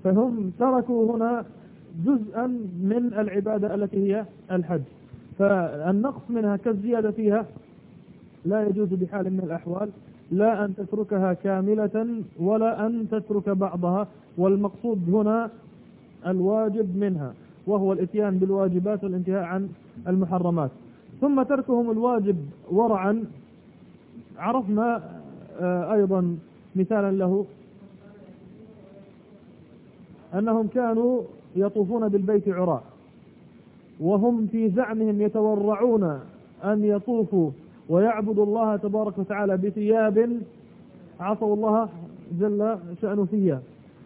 فهم تركوا هنا جزءا من العبادة التي هي الحج، فالنقص منها كالزيادة فيها لا يجوز بحال من الأحوال، لا أن تتركها كاملة ولا أن تترك بعضها، والمقصود هنا الواجب منها وهو الاتيان بالواجبات والانتهاء عن المحرمات. ثم تركهم الواجب ورعا عرفنا أيضا مثالا له أنهم كانوا يطوفون بالبيت عراة، وهم في زعمهم يتورعون أن يطوفوا ويعبدوا الله تبارك وتعالى بثياب عصوا الله جل شأنه فيها،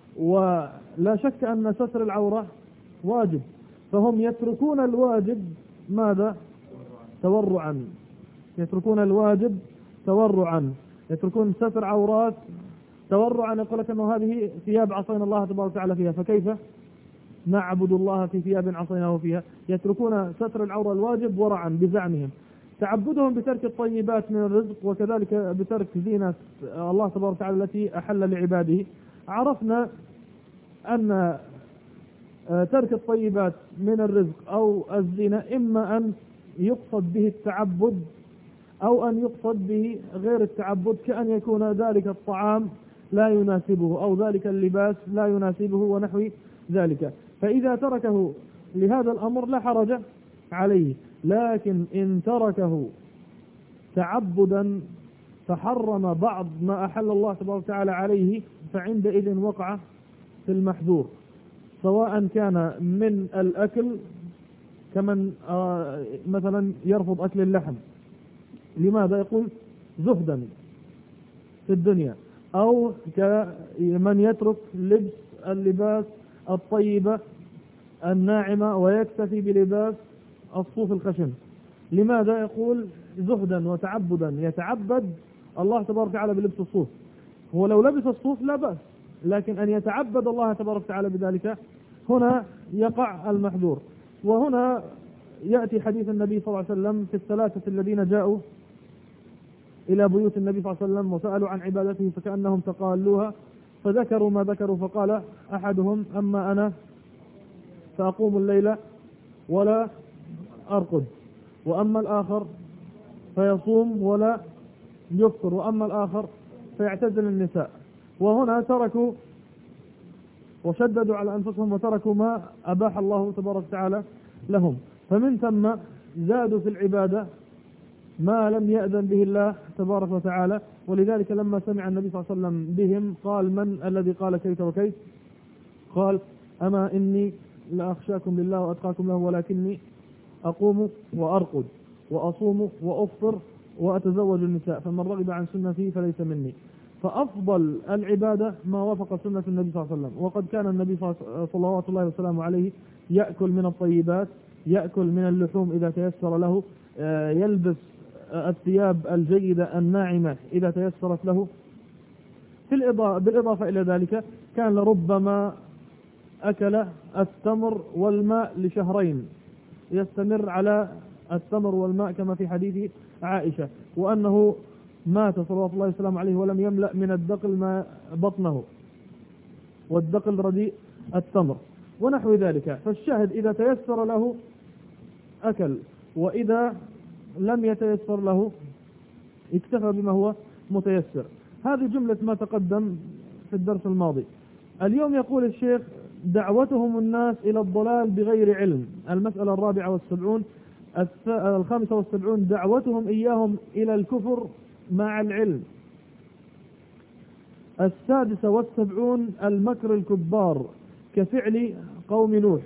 ولا شك أن ستر العورة واجب، فهم يتركون الواجب ماذا؟ تورعا، يتركون الواجب تورعا، يتركون ستر عورات تورعا. يقول لك أنه هذه ثياب عصينا الله تبارك وتعالى فيها، فكيف نعبد الله في ثياب عصيناه فيها؟ يتركون ستر العورة الواجب ورعا بزعمهم. تعبدهم بترك الطيبات من الرزق وكذلك بترك زينة الله تبارك وتعالى التي أحل لعباده. عرفنا أن ترك الطيبات من الرزق أو الزينة إما أن يقصد به التعبد أو أن يقصد به غير التعبد، كأن يكون ذلك الطعام لا يناسبه أو ذلك اللباس لا يناسبه ونحو ذلك، فإذا تركه لهذا الأمر لا حرج عليه. لكن إن تركه تعبدا فحرم بعض ما أحل الله تبارك وتعالى عليه، فعندئذ وقع في المحذور، سواء كان من الأكل كمن مثلا يرفض أكل اللحم، لماذا؟ يقول زهدا في الدنيا، أو كمن يترك لبس اللباس الطيبة الناعمة ويكتفي بلباس الصوف الخشن، لماذا؟ يقول زهدا وتعبدا، يتعبد الله تبارك وتعالى بلبس الصوف. هو لو لبس الصوف لا بأس، لكن أن يتعبد الله تبارك وتعالى بذلك هنا يقع المحذور. وهنا يأتي حديث النبي صلى الله عليه وسلم في الثلاثة الذين جاءوا إلى بيوت النبي صلى الله عليه وسلم وسألوا عن عبادته فكأنهم تقالوها، فذكروا ما ذكروا، فقال أحدهم أما أنا فأقوم الليل ولا أرقد، وأما الآخر فيصوم ولا يفطر، وأما الآخر فيعتزل النساء. وهنا تركوا وشددوا على أنفسهم وتركوا ما أباح الله تبارك وتعالى لهم، فمن ثم زادوا في العبادة ما لم يأذن به الله تبارك وتعالى. ولذلك لما سمع النبي صلى الله عليه وسلم بهم قال من الذي قال كيف وكيف؟ قال أما إني لأخشاكم لله وأتقاكم له ولكني أقوم وأرقد وأصوم وأفطر وأتزوج النساء، فمن رغب عن سنتي فليس مني. فأفضل العبادة ما وافق سنة النبي صلى الله عليه وسلم، وقد كان النبي صلوات الله وسلامه عليه يأكل من الطيبات، يأكل من اللحوم إذا تيسر له، يلبس الثياب الجيدة الناعمة إذا تيسرت له. بالإضافة إلى ذلك كان لربما أكل التمر والماء لشهرين، يستمر على التمر والماء كما في حديث عائشة، وأنه مات صلوات الله وسلامه عليه ولم يملأ من الدقل ما بطنه، والدقل رديء التمر ونحو ذلك. فالشاهد إذا تيسر له أكل، وإذا لم يتيسر له اكتفى بما هو متيسر. هذه جملة ما تقدم في الدرس الماضي. اليوم يقول الشيخ دعوتهم الناس إلى الضلال بغير علم. المسألة 74 75 دعوتهم إياهم إلى الكفر مع العلم. 76 المكر الكبار كفعل قوم نوح.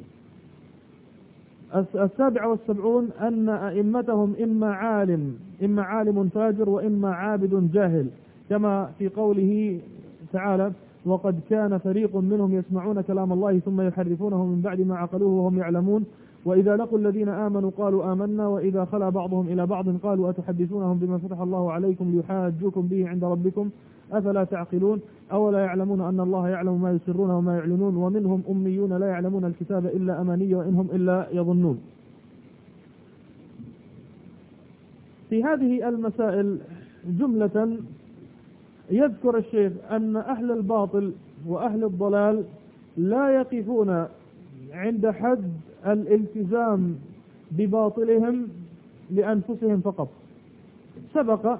77 أن أئمتهم إما عالم فاجر وإما عابد جاهل، كما في قوله تعالى وقد كان فريق منهم يسمعون كلام الله ثم يحرفونه من بعد ما عقلوه وهم يعلمون وإذا لقوا الذين آمنوا قالوا آمنا وإذا خلا بعضهم إلى بعض قالوا أتحدثونهم بما فتح الله عليكم ليحاجوكم به عند ربكم أفلا تعقلون أولا يعلمون أن الله يعلم ما يسرون وما يعلنون ومنهم أميون لا يعلمون الكتاب إلا أماني وإنهم إلا يظنون. في هذه المسائل جملة يذكر الشيخ أن أهل الباطل وأهل الضلال لا يقفون عند حد الالتزام بباطلهم لأنفسهم فقط. سبق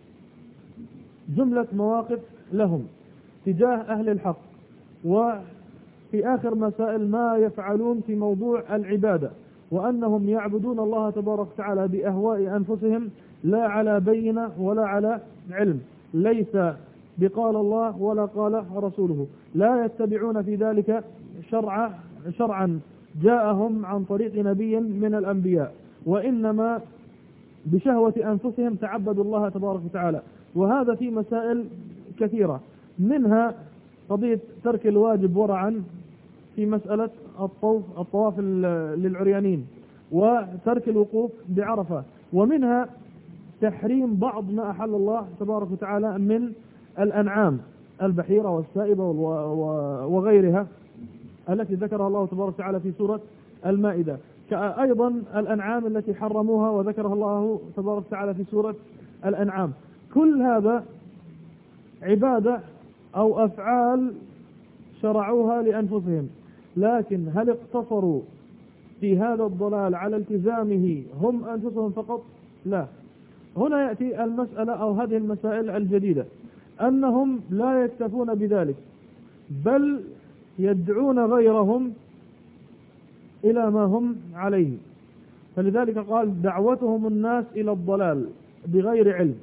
جملة مواقف لهم تجاه أهل الحق، وفي آخر مسائل ما يفعلون في موضوع العبادة، وأنهم يعبدون الله تبارك وتعالى بأهواء أنفسهم لا على بينة ولا على علم، ليس بقال الله ولا قال رسوله، لا يتبعون في ذلك شرعا جاءهم عن طريق نبي من الأنبياء، وإنما بشهوة أنفسهم تعبدوا الله تبارك وتعالى. وهذا في مسائل كثيرة، منها قضية ترك الواجب ورعا في مسألة الطواف للعريانين، وترك الوقوف بعرفة، ومنها تحريم بعض ما أحل الله تبارك وتعالى من الأنعام، البحيرة والسائبة وغيرها التي ذكرها الله تبارك وتعالى في سورة المائدة، أيضا الأنعام التي حرموها وذكرها الله تبارك وتعالى في سورة الأنعام. كل هذا عبادة أو أفعال شرعوها لأنفسهم، لكن هل اقتصروا في هذا الضلال على التزامه هم أنفسهم فقط؟ لا. هنا يأتي المسألة أو هذه المسائل الجديدة، أنهم لا يكتفون بذلك، بل يدعون غيرهم إلى ما هم عليه. فلذلك قال دعوتهم الناس إلى الضلال بغير علم.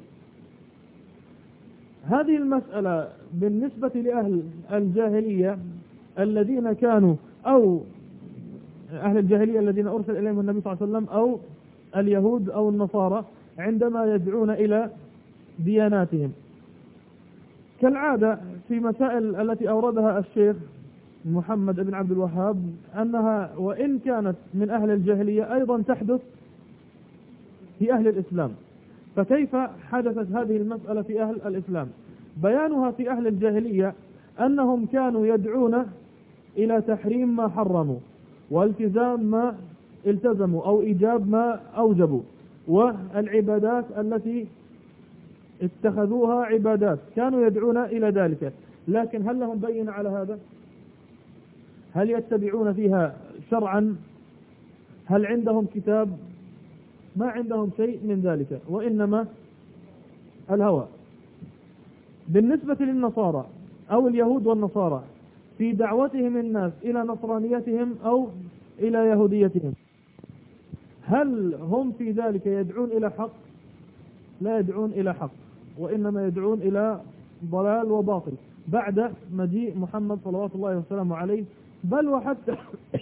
هذه المسألة بالنسبة لأهل الجاهلية الذين كانوا، أو أهل الجاهلية الذين أرسل إليهم النبي صلى الله عليه وسلم، أو اليهود أو النصارى، عندما يدعون إلى دياناتهم كالعادة في مسائل التي أوردها الشيخ محمد بن عبد الوهاب، أنها وإن كانت من أهل الجاهلية أيضا تحدث في أهل الإسلام. فكيف حدثت هذه المسألة في أهل الإسلام؟ بيانها في أهل الجاهلية أنهم كانوا يدعون إلى تحريم ما حرموا، والتزام ما التزموا، أو إيجاب ما أوجبوا، والعبادات التي اتخذوها عبادات كانوا يدعون إلى ذلك. لكن هل لهم بينة على هذا؟ هل يتبعون فيها شرعا؟ هل عندهم كتاب؟ ما عندهم شيء من ذلك، وإنما الهوى. بالنسبة للنصارى أو اليهود والنصارى في دعوتهم الناس إلى نصرانيتهم أو إلى يهوديتهم، هل هم في ذلك يدعون إلى حق؟ لا يدعون إلى حق، وإنما يدعون إلى ضلال وباطل بعد مجيء محمد صلوات الله وسلامه عليه. بل وحتى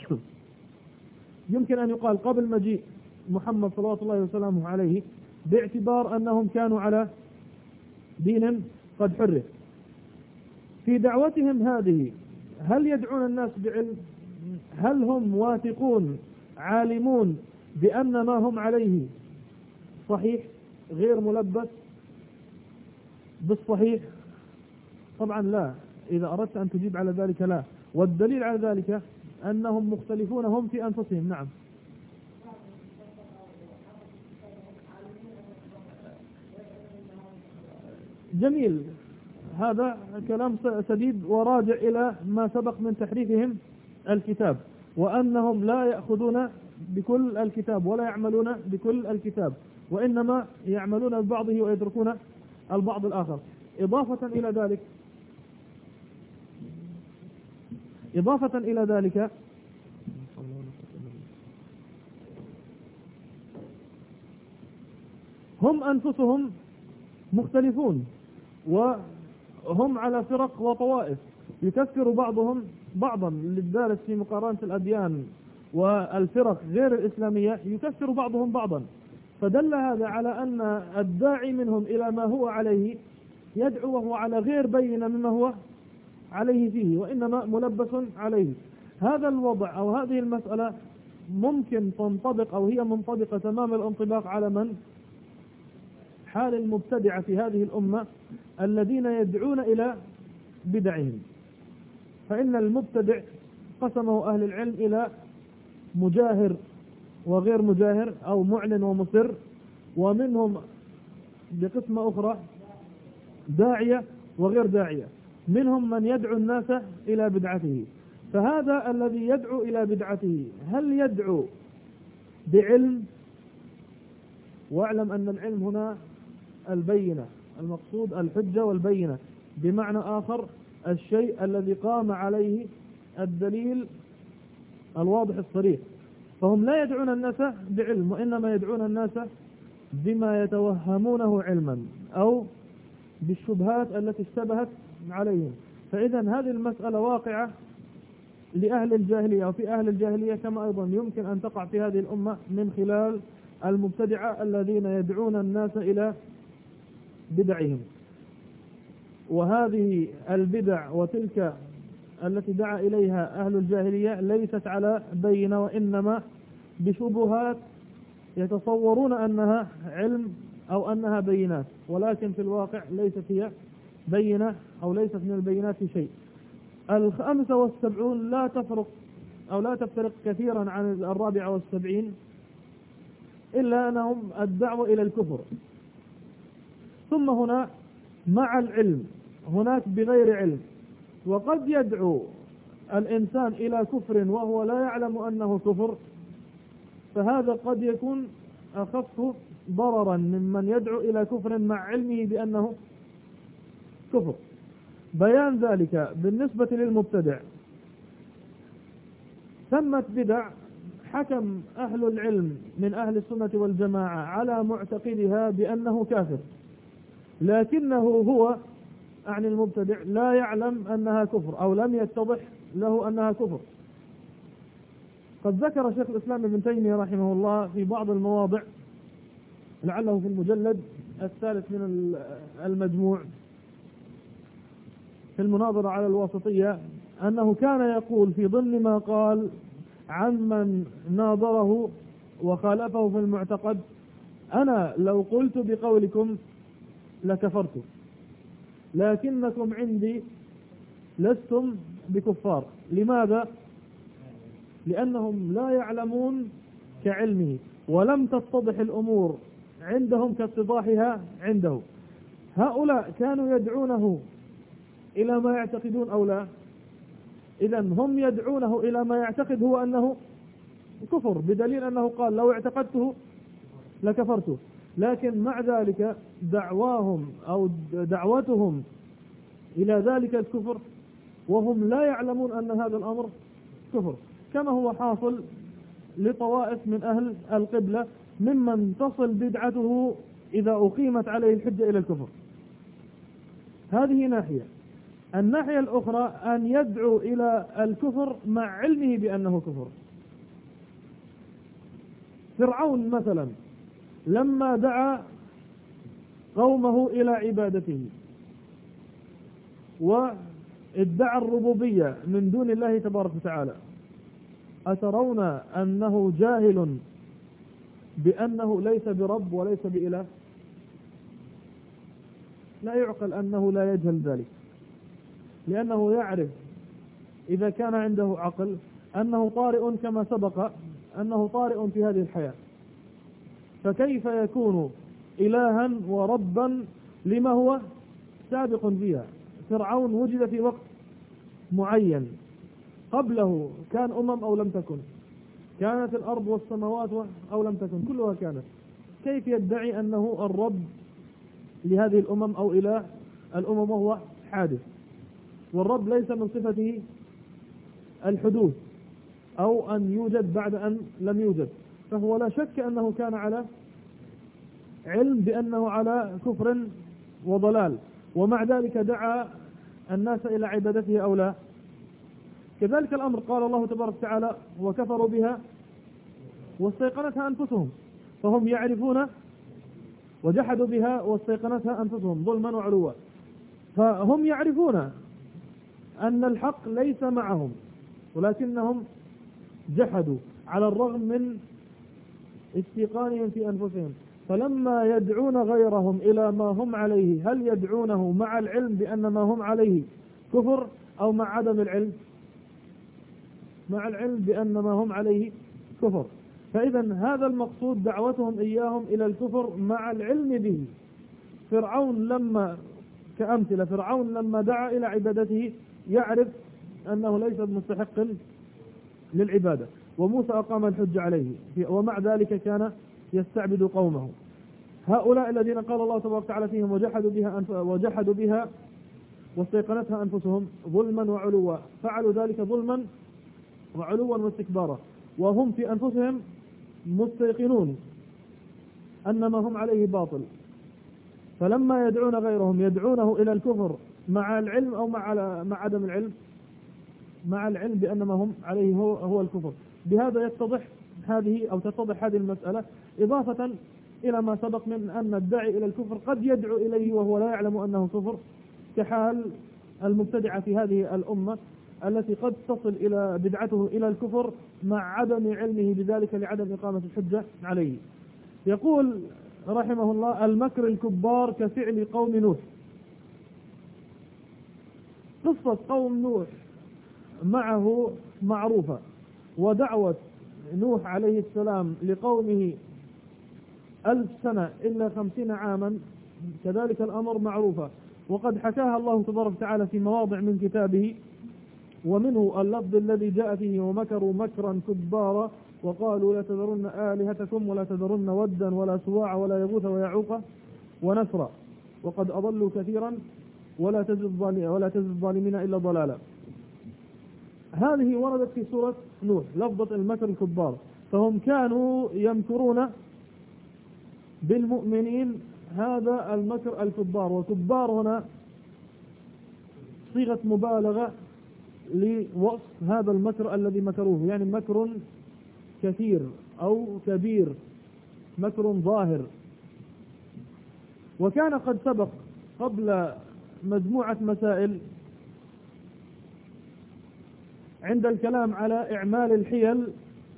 يمكن أن يقال قبل مجيء محمد صلوات الله وسلامه عليه، باعتبار أنهم كانوا على دين قد حرف. في دعوتهم هذه هل يدعون الناس بعلم؟ هل هم واثقون عالمون بأن ما هم عليه صحيح غير ملبس بالصحيح؟ طبعا لا. إذا أردت أن تجيب على ذلك لا. والدليل على ذلك أنهم مختلفون هم في أنفسهم. نعم. جميل، هذا كلام سديد وراجع إلى ما سبق من تحريفهم الكتاب، وأنهم لا يأخذون بكل الكتاب ولا يعملون بكل الكتاب، وإنما يعملون ببعضه ويتركون البعض الآخر. إضافة إلى ذلك هم أنفسهم مختلفون، وهم على فرق وطوائف، يكفر بعضهم بعضا للدارس في مقارنة الأديان والفرق غير الإسلامية، يكفر بعضهم بعضا. فدل هذا على أن الداعي منهم إلى ما هو عليه يدعو وهو على غير بينة مما هو عليه فيه، وإنما ملبس عليه. هذا الوضع أو هذه المسألة ممكن تنطبق، أو هي منطبقة تمام الانطباق على من؟ حال المبتدعة في هذه الأمة الذين يدعون إلى بدعهم. فإن المبتدع قسمه أهل العلم إلى مجاهر وغير مجاهر، أو معلن ومصر، ومنهم بقسمة أخرى داعية وغير داعية، منهم من يدعو الناس إلى بدعته، فهذا الذي يدعو إلى بدعته هل يدعو بعلم؟ واعلم أن العلم هنا البينة، المقصود الحجة والبينة، بمعنى آخر الشيء الذي قام عليه الدليل الواضح الصريح. فهم لا يدعون الناس بعلم، وإنما يدعون الناس بما يتوهمونه علما أو بالشبهات التي اشتبهت عليهم. فإذا هذه المسألة واقعة لأهل الجاهلية أو في أهل الجاهلية، كما أيضا يمكن أن تقع في هذه الأمة من خلال المبتدعة الذين يدعون الناس إلى بدعهم. وهذه البدع وتلك التي دعا إليها أهل الجاهلية ليست على بينة، وإنما بشبهات يتصورون أنها علم أو أنها بينات، ولكن في الواقع ليست هي بينة أو ليست من البينات شيء. 75 لا تفرق أو لا تفترق كثيرا عن 74، إلا أنهم الدعوة إلى الكفر. ثم هنا مع العلم، هناك بغير علم. وقد يدعو الإنسان إلى كفر وهو لا يعلم أنه كفر، فهذا قد يكون أخف ضررا ممن يدعو إلى كفر مع علمه بأنه كفر. بيان ذلك بالنسبة للمبتدع، ثمت بدع حكم أهل العلم من أهل السنة والجماعة على معتقدها بأنه كافر، لكنه هو عن المبتدع لا يعلم أنها كفر أو لم يتضح له أنها كفر. قد ذكر شيخ الإسلام ابن تيمية رحمه الله في بعض المواضع، لعله في المجلد الثالث من المجموع في المناظرة على الواسطية، أنه كان يقول في ضمن ما قال عن من ناظره وخالفه في المعتقد: أنا لو قلت بقولكم لكفرت، لكنكم عندي لستم بكفار. لماذا؟ لأنهم لا يعلمون كعلمه، ولم تتضح الأمور عندهم كاتضاحها عنده. هؤلاء كانوا يدعونه إلى ما يعتقدون أو لا؟ إذن هم يدعونه إلى ما يعتقد هو أنه كفر، بدليل أنه قال لو اعتقدته لكفرته. لكن مع ذلك دعواهم أو دعوتهم إلى ذلك الكفر وهم لا يعلمون أن هذا الأمر كفر، كما هو حاصل لطوائف من أهل القبلة ممن تصل بدعته إذا أقيمت عليه الحجة إلى الكفر. هذه ناحية. الناحية الأخرى أن يدعو إلى الكفر مع علمه بأنه كفر. فرعون مثلا لما دعا قومه إلى عبادته وادعى الربوبية من دون الله تبارك وتعالى، أترون أنه جاهل بأنه ليس برب وليس بإله؟ لا يعقل أنه لا يجهل ذلك، لأنه يعرف إذا كان عنده عقل أنه طارئ كما سبق أنه طارئ في هذه الحياة، فكيف يكون إلها وربا لما هو سابق فيها؟ فرعون وجد في وقت معين، قبله كان أو لم تكن، كانت الأرض والسماوات أو لم تكن، كلها كانت. كيف يدعي أنه الرب لهذه الأمم أو إله الأمم وهو حادث؟ والرب ليس من صفته الحدوث أو أن يوجد بعد أن لم يوجد، فهو لا شك أنه كان على علم بأنه على كفر وضلال، ومع ذلك دعا الناس إلى عبادته أو لا. كذلك الأمر قال الله تبارك وتعالى: وكفروا بها واستيقنتها أنفسهم، فهم يعرفون وجحدوا بها واستيقنتها أنفسهم ظلما وعلوا، فهم يعرفون أن الحق ليس معهم، ولكنهم جحدوا على الرغم من استيقانهم في أنفسهم. فلما يدعون غيرهم إلى ما هم عليه، هل يدعونه مع العلم بأن ما هم عليه كفر أو مع عدم العلم؟ مع العلم بأن ما هم عليه كفر. فإذا هذا المقصود دعوتهم إياهم إلى الكفر مع العلم به. فرعون لما كأمثلة، فرعون لما دعا إلى عبادته يعرف أنه ليس مستحق للعبادة، وموسى أقام الحج عليه، ومع ذلك كان يستعبد قومه. هؤلاء الذين قال الله تبارك وتعالى فيهم وجحدوا بها واستيقنتها أنفسهم ظلما وعلوا، فعلوا ذلك ظلما وعلوا واستكبارا، وهم في أنفسهم مستيقنون أن ما هم عليه باطل، فلما يدعون غيرهم يدعونه إلى الكفر مع العلم أو مع عدم العلم، مع العلم بأن ما هم عليه هو الكفر. بهذا يتضح تتضح هذه المسألة، إضافة إلى ما سبق من أن الداعي إلى الكفر قد يدعو إليه وهو لا يعلم أنه كفر، كحال المبتدعة في هذه الأمة التي قد تصل إلى بدعته إلى الكفر مع عدم علمه بذلك لعدم إقامة الحجة عليه. يقول رحمه الله: المكر الكبار كفعل قوم نوح. قصة قوم نوح معه معروفة، ودعوة نوح عليه السلام لقومه 1000 سنة إلا 50 عاما كذلك الأمر معروفة، وقد حكاها الله تبارك وتعالى في مواضع من كتابه، ومنه اللفظ الذي جاء فيه: ومكروا مكرا كبارا وقالوا لا تذرن آلهتكم ولا تذرن ودا ولا سواع ولا يغوث ويعوق ونسرا وقد أضلوا كثيرا ولا تزد الظالمين إلا ضلالا. هذه وردت في سورة نوح لفظة المكر الكبار، فهم كانوا يمكرون بالمؤمنين هذا المكر الكبار، وكبار هنا صيغة مبالغة لوصف هذا المكر الذي مكروه، يعني مكر كثير أو كبير، مكر ظاهر. وكان قد سبق قبل مجموعة مسائل عند الكلام على إعمال الحيل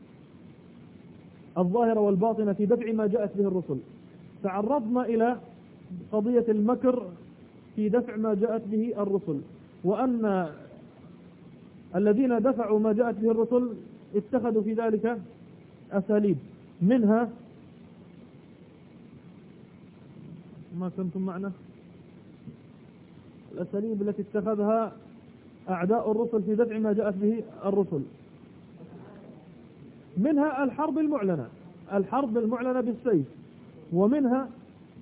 الظاهرة والباطنة في دفع ما جاءت به الرسل، تعرضنا إلى قضية المكر في دفع ما جاءت به الرسل، وأن الذين دفعوا ما جاءت به الرسل اتخذوا في ذلك أساليب، منها ما كنتم معنا الأساليب التي اتخذها أعداء الرسل في دفع ما جاءت به الرسل، منها الحرب المعلنة بالسيف، ومنها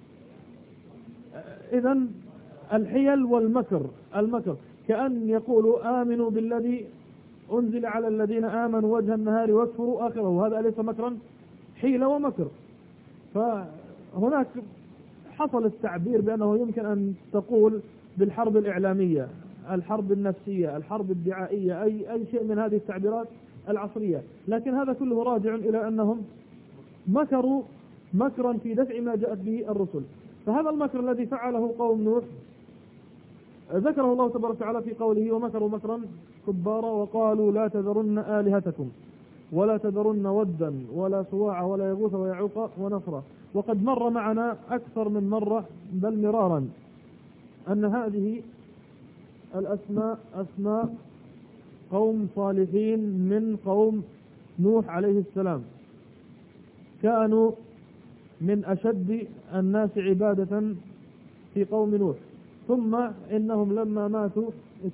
إذن الحيل والمكر، كأن يقولوا آمنوا بالذي أنزل على الذين آمنوا وجه النهار واكفروا آخره، وهذا أليس مكرا؟ حيلة ومكر. فهناك حصل التعبير بأنه يمكن أن تقول بالحرب الإعلامية، الحرب النفسية، الحرب الدعائية، أي شيء من هذه التعبيرات العصرية، لكن هذا كله راجع إلى أنهم مكروا مكرا في دفع ما جاءت به الرسل. فهذا المكر الذي فعله قوم نوح ذكره الله تبارك وتعالى في قوله: ومكروا مكرا كبارا وقالوا لا تذرن آلهتكم ولا تذرن ودا ولا سواع ولا يغوث ويعوق ونسرا. وقد مر معنا أكثر من مرة بل مرارا أن هذه الأسماء أسماء قوم صالحين من قوم نوح عليه السلام، كانوا من أشد الناس عبادة في قوم نوح، ثم إنهم لما ماتوا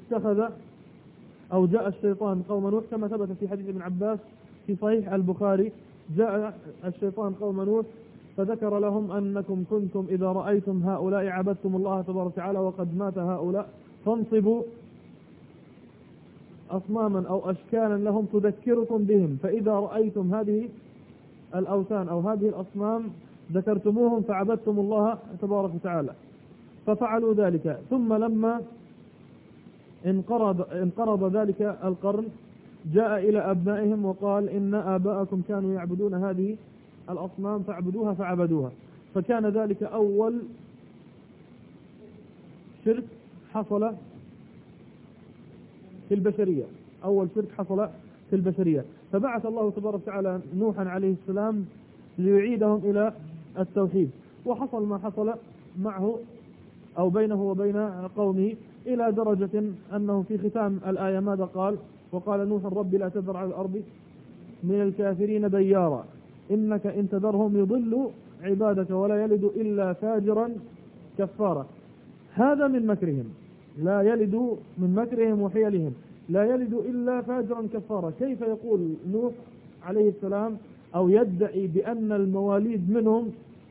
جاء الشيطان قوم نوح، كما ثبت في حديث ابن عباس في صحيح البخاري: جاء الشيطان قوم نوح فذكر لهم أنكم كنتم إذا رأيتم هؤلاء عبدتم الله تبارك وتعالى وقد مات هؤلاء فانصبوا أصناما أو أشكالا لهم تذكركم بهم، فإذا رأيتم هذه الأوثان أو هذه الأصنام ذكرتموهم فعبدتم الله تبارك وتعالى. ففعلوا ذلك، ثم لما انقرض ذلك القرن جاء إلى أبنائهم وقال: إن آباءكم كانوا يعبدون هذه الأصنام فاعبدوها فعبدوها. فكان ذلك أول شرك حصل في البشرية، فبعث الله تبارك وتعالى نوحا عليه السلام ليعيدهم إلى التوحيد، وحصل ما حصل معه أو بينه وبين قومه، إلى درجة أنه في ختام الآية ماذا قال؟ وقال نوح: رب لا تذر على الأرض من الكافرين ديارا إنك إن تذرهم يضلوا عبادك ولا يلد إلا فاجرا كفارا. هذا من مكرهم، لا يلد من مكرهم وحيلهم، لا يلد إلا فاجرا كفارا. كيف يقول نوح عليه السلام أو يدعي بأن المواليد منهم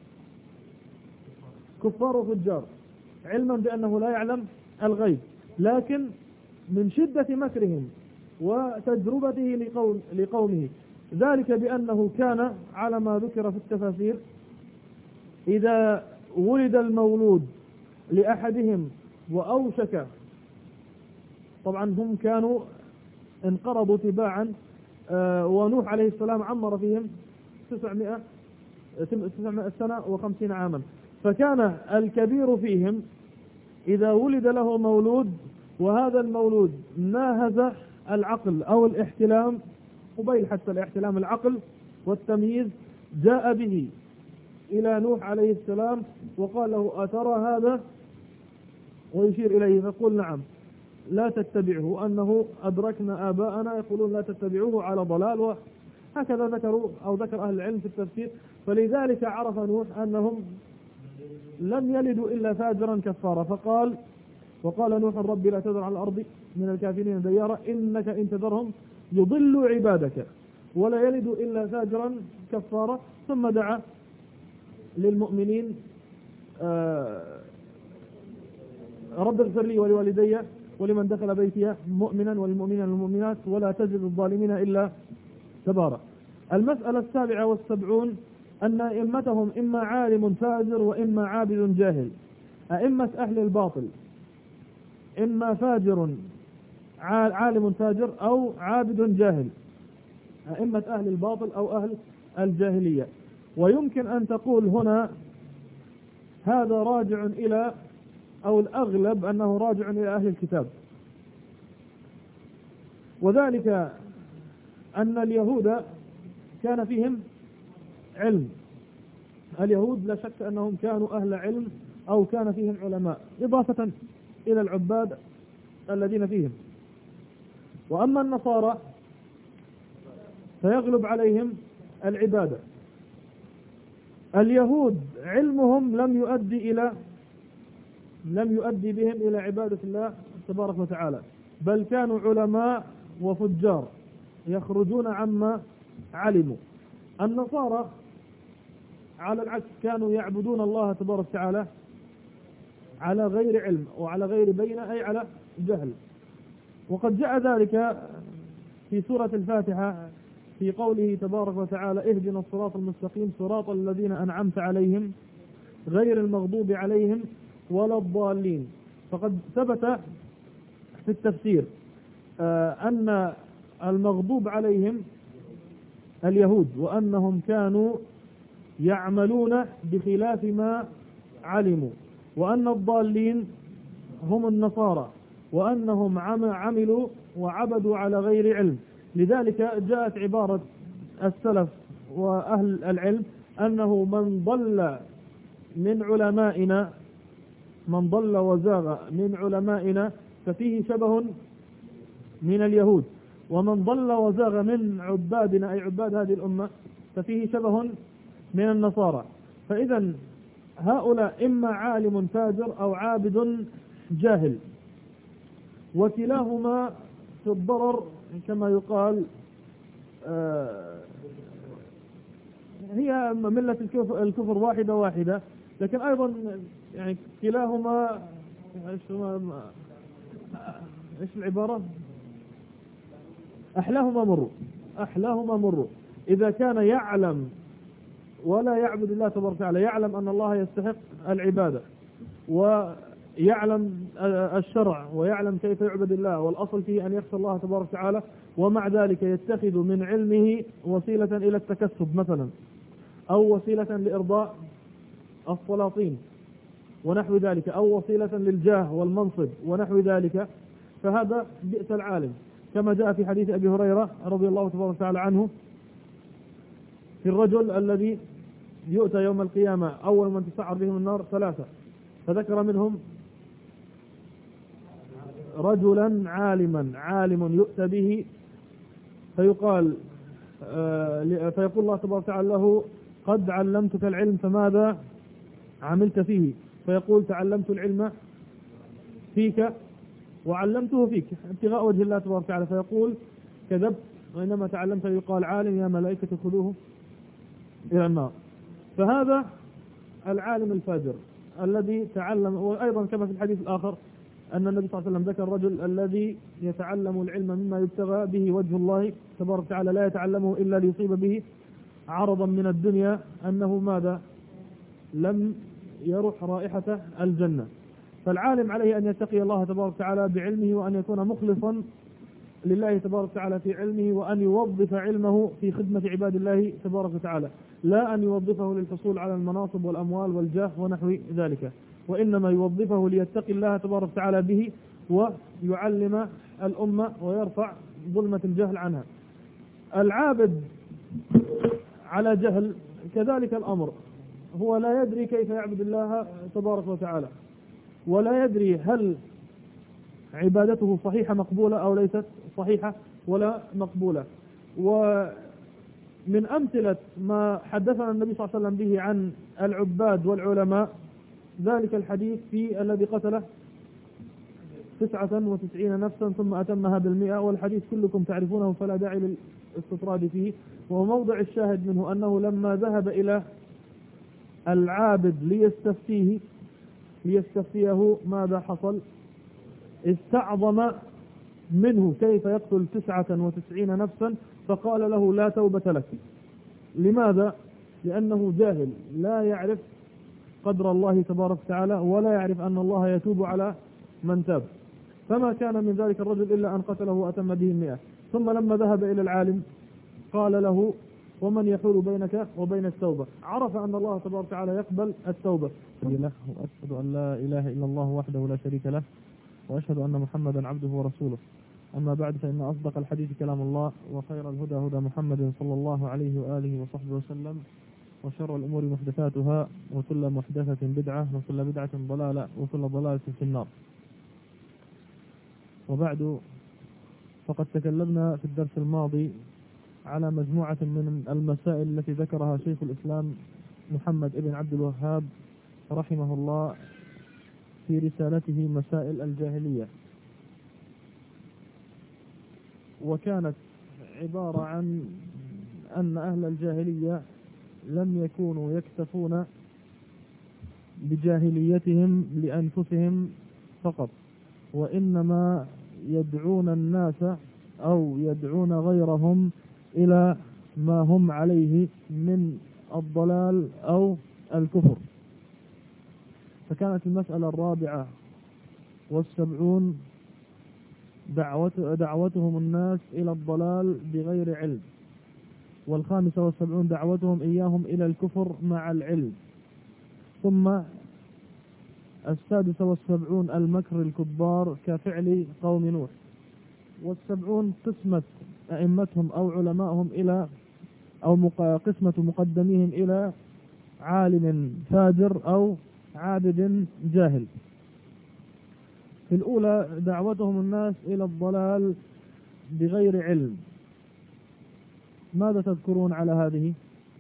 كفار وفجار، علما بأنه لا يعلم الغيب، لكن من شدة مكرهم وتجربته لقومه، ذلك بأنه كان على ما ذكر في التفاسير إذا ولد المولود لأحدهم وأوشك، طبعا هم كانوا انقرضوا تباعا، ونوح عليه السلام عمر فيهم 900 سنة و50 عاما، فكان الكبير فيهم إذا ولد له مولود وهذا المولود ناهز العقل أو الاحتلام، قبيل حتى الاحتلام العقل والتمييز، جاء به إلى نوح عليه السلام وقال له أترى هذا، ويشير إليه فقل نعم لا تتبعه، أنه أدركنا آباءنا يقولون لا تتبعوه على ضلال، وهكذا ذكروا أو ذكر أهل العلم في التفسير. فلذلك عرف نوح أنهم لم يلدوا إلا فاجرا كفارا، فقال وقال نوح ربي لا تذر على الأرض من الكافرين ديارا إنك إن تذرهم يضلوا عبادك ولا يلدوا إلا فاجرا كفارا. ثم دعا للمؤمنين رب اغفر لي ولوالدي ولمن دخل بيتي مؤمنا والمؤمنين والمؤمنات ولا تزد الظالمين إلا تبارا. المسألة 77 أن أئمتهم إما عالم فاجر وإما عابد جاهل. أئمة أهل الباطل إما فاجر عالم فاجر أو عابد جاهل، أئمة أهل الباطل أو أهل الجاهلية. ويمكن أن تقول هنا هذا راجع إلى، أو الأغلب أنه راجع إلى أهل الكتاب، وذلك أن اليهود كان فيهم علم. اليهود لا شك أنهم كانوا أهل علم أو كان فيهم علماء، إضافة إلى العباد الذين فيهم. وأما النصارى فيغلب عليهم العبادة. اليهود علمهم لم يؤدي بهم إلى عبادة الله تبارك وتعالى، بل كانوا علماء وفجار يخرجون عما علموا. النصارى على العكس كانوا يعبدون الله تبارك وتعالى على غير علم وعلى غير بينة، أي على جهل. وقد جاء ذلك في سورة الفاتحة في قوله تبارك وتعالى اهدنا الصراط المستقيم صراط الذين أنعمت عليهم غير المغضوب عليهم ولا الضالين. فقد ثبت في التفسير أن المغضوب عليهم اليهود، وأنهم كانوا يعملون بخلاف ما علموا، وأن الضالين هم النصارى، وأنهم عملوا وعبدوا على غير علم. لذلك جاءت عبارة السلف وأهل العلم أنه من ضل من علمائنا، من ضل وزاغ من علمائنا ففيه شبه من اليهود، ومن ضل وزاغ من عبادنا أي عباد هذه الأمة ففيه شبه من النصارى. فإذا هؤلاء إما عالم فاجر أو عابد جاهل، وكلاهما في الضرر كما يقال. هي ملة الكفر واحدة، لكن أيضا يعني كلاهما ايش العبارة، أحلاهما مر. إذا كان يعلم ولا يعبد الله تبارك وتعالى، يعلم أن الله يستحق العبادة ويعلم الشرع ويعلم كيف يعبد الله والأصل فيه أن يخشى الله تبارك وتعالى، ومع ذلك يتخذ من علمه وسيلة إلى التكسب مثلا، أو وسيلة لإرضاء السلاطين ونحو ذلك، أو وسيلة للجاه والمنصب ونحو ذلك، فهذا بئس العالم. كما جاء في حديث أبي هريرة رضي الله تبارك وتعالى عنه في الرجل الذي يؤتى يوم القيامة أول من تسعر بهم النار 3، فذكر منهم رجلا عالم يؤتى به فيقول الله تبارك وتعالى له قد علمتك العلم فماذا عملت فيه؟ فيقول تعلمت العلم فيك وعلمته فيك ابتغاء وجه الله تبارك وتعالى، فيقول كذبت، وإنما تعلمت يقال عالم يا ملائكة خذوه إلى النار. فهذا العالم الفاجر الذي تعلم. وأيضا كما في الحديث الآخر أن النبي صلى الله عليه وسلم ذكر الرجل الذي يتعلم العلم مما يبتغى به وجه الله تبارك وتعالى لا يتعلمه إلا ليصيب به عرضا من الدنيا، أنه ماذا؟ لم يرح رائحة الجنة. فالعالم عليه أن يتقي الله تبارك وتعالى بعلمه، وأن يكون مخلصا لله تبارك وتعالى في علمه، وأن يوظف علمه في خدمة عباد الله تبارك وتعالى، لا أن يوظفه للحصول على المناصب والأموال والجاه ونحو ذلك، وإنما يوظفه ليتقي الله تبارك وتعالى به ويعلم الأمة ويرفع ظلمة الجهل عنها. العابد على جهل كذلك الأمر، هو لا يدري كيف يعبد الله تبارك وتعالى، ولا يدري هل عبادته صحيحة مقبولة أو ليست صحيحة ولا مقبولة. ومن أمثلة ما حدثنا النبي صلى الله عليه وسلم به عن العباد والعلماء ذلك الحديث في الذي قتله 99 نفسا ثم أتمها ب100، والحديث كلكم تعرفونه فلا داعي للاستطراد فيه. وموضع الشاهد منه أنه لما ذهب إلى العابد ليستفتيه ماذا حصل؟ استعظم منه كيف يقتل 99 نفسا، فقال له لا توبة لك. لماذا؟ لأنه جاهل لا يعرف قدر الله تبارك وتعالى، ولا يعرف أن الله يتوب على من تاب. فما كان من ذلك الرجل إلا أن قتله وأتم به 100. ثم لما ذهب إلى العالم قال له ومن يحول بينك وبين التوبة؟ عرف أن الله تبارك وتعالى يقبل التوبة. وأشهد أن لا إله إلا الله وحده لا شريك له، وأشهد أن محمدا عبده ورسوله. أما بعد، فإن أصدق الحديث كلام الله، وخير الهدى هدى محمد صلى الله عليه وآله وصحبه وسلم، وشر الأمور محدثاتها، وكل محدثة بدعة، وكل بدعة ضلالة، وكل ضلالة في النار. وبعد، فقد تكلمنا في الدرس الماضي على مجموعة من المسائل التي ذكرها شيخ الإسلام محمد ابن عبد الوهاب رحمه الله في رسالته مسائل الجاهلية، وكانت عبارة عن أن أهل الجاهلية لم يكونوا يكتفون بجاهليتهم لأنفسهم فقط، وإنما يدعون الناس أو يدعون غيرهم إلى ما هم عليه من الضلال أو الكفر. فكانت المسألة 74 دعوتهم الناس إلى الضلال بغير علم، 75 دعوتهم إياهم إلى الكفر مع العلم، ثم 76 المكر الكبار كفعل قوم نوح، 70 قسمة أئمتهم أو علمائهم إلى أو قسمة مقدميهم إلى عالم فاجر أو عابد جاهل. في الأولى دعوتهم الناس إلى الضلال بغير علم. ماذا تذكرون على هذه؟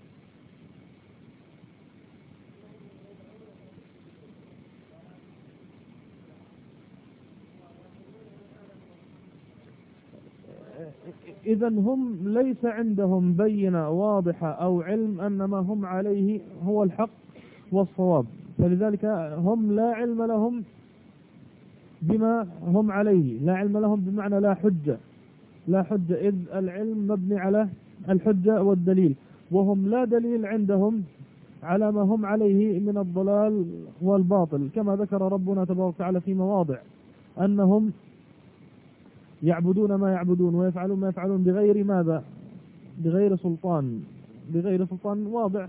إذن هم ليس عندهم بينة واضحة أو علم أن ما هم عليه هو الحق والصواب، فلذلك هم لا علم لهم بما هم عليه، لا علم لهم بمعنى لا حجة، إذ العلم مبني على الحجة والدليل، وهم لا دليل عندهم على ما هم عليه من الضلال والباطل، كما ذكر ربنا تبارك وتعالى في مواضع أنهم يعبدون ما يعبدون ويفعلون ما يفعلون بغير ماذا؟ بغير سلطان واضح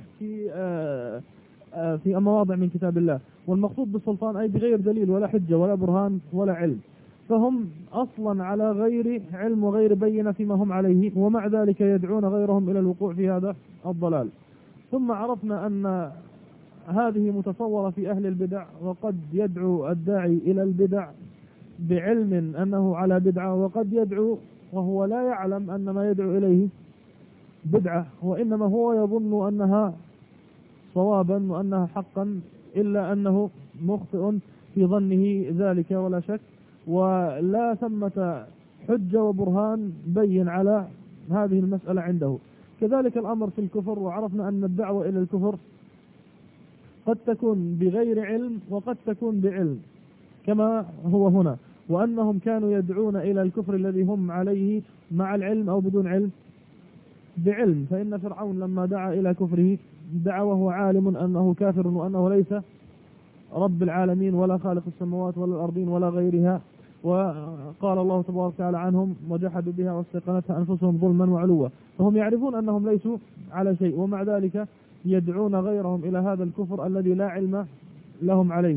في مواضع من كتاب الله. والمقصود بالسلطان أي بغير دليل ولا حجة ولا برهان ولا علم، فهم أصلا على غير علم وغير بينة فيما هم عليه، ومع ذلك يدعون غيرهم إلى الوقوع في هذا الضلال. ثم عرفنا أن هذه متصورة في أهل البدع، وقد يدعو الداعي إلى البدع بعلم أنه على بدعة، وقد يدعو وهو لا يعلم أن ما يدعو إليه بدعة، وإنما هو يظن أنها صوابا وأنها حقا، إلا أنه مخطئ في ظنه ذلك ولا شك. ولا ثمة حجة وبرهان بين على هذه المسألة عنده. كذلك الأمر في الكفر، وعرفنا أن الدعوة إلى الكفر قد تكون بغير علم وقد تكون بعلم كما هو هنا، وأنهم كانوا يدعون إلى الكفر الذي هم عليه مع العلم أو بدون علم؟ بعلم. فإن فرعون لما دعا إلى كفره دعا وهو عالم أنه كافر وأنه ليس رب العالمين ولا خالق السماوات ولا الأرضين ولا غيرها، وقال الله تبارك وتعالى عنهم وجحدوا بها واستيقنتها أنفسهم ظلما وعلوا، فهم يعرفون أنهم ليسوا على شيء، ومع ذلك يدعون غيرهم إلى هذا الكفر الذي لا علم لهم عليه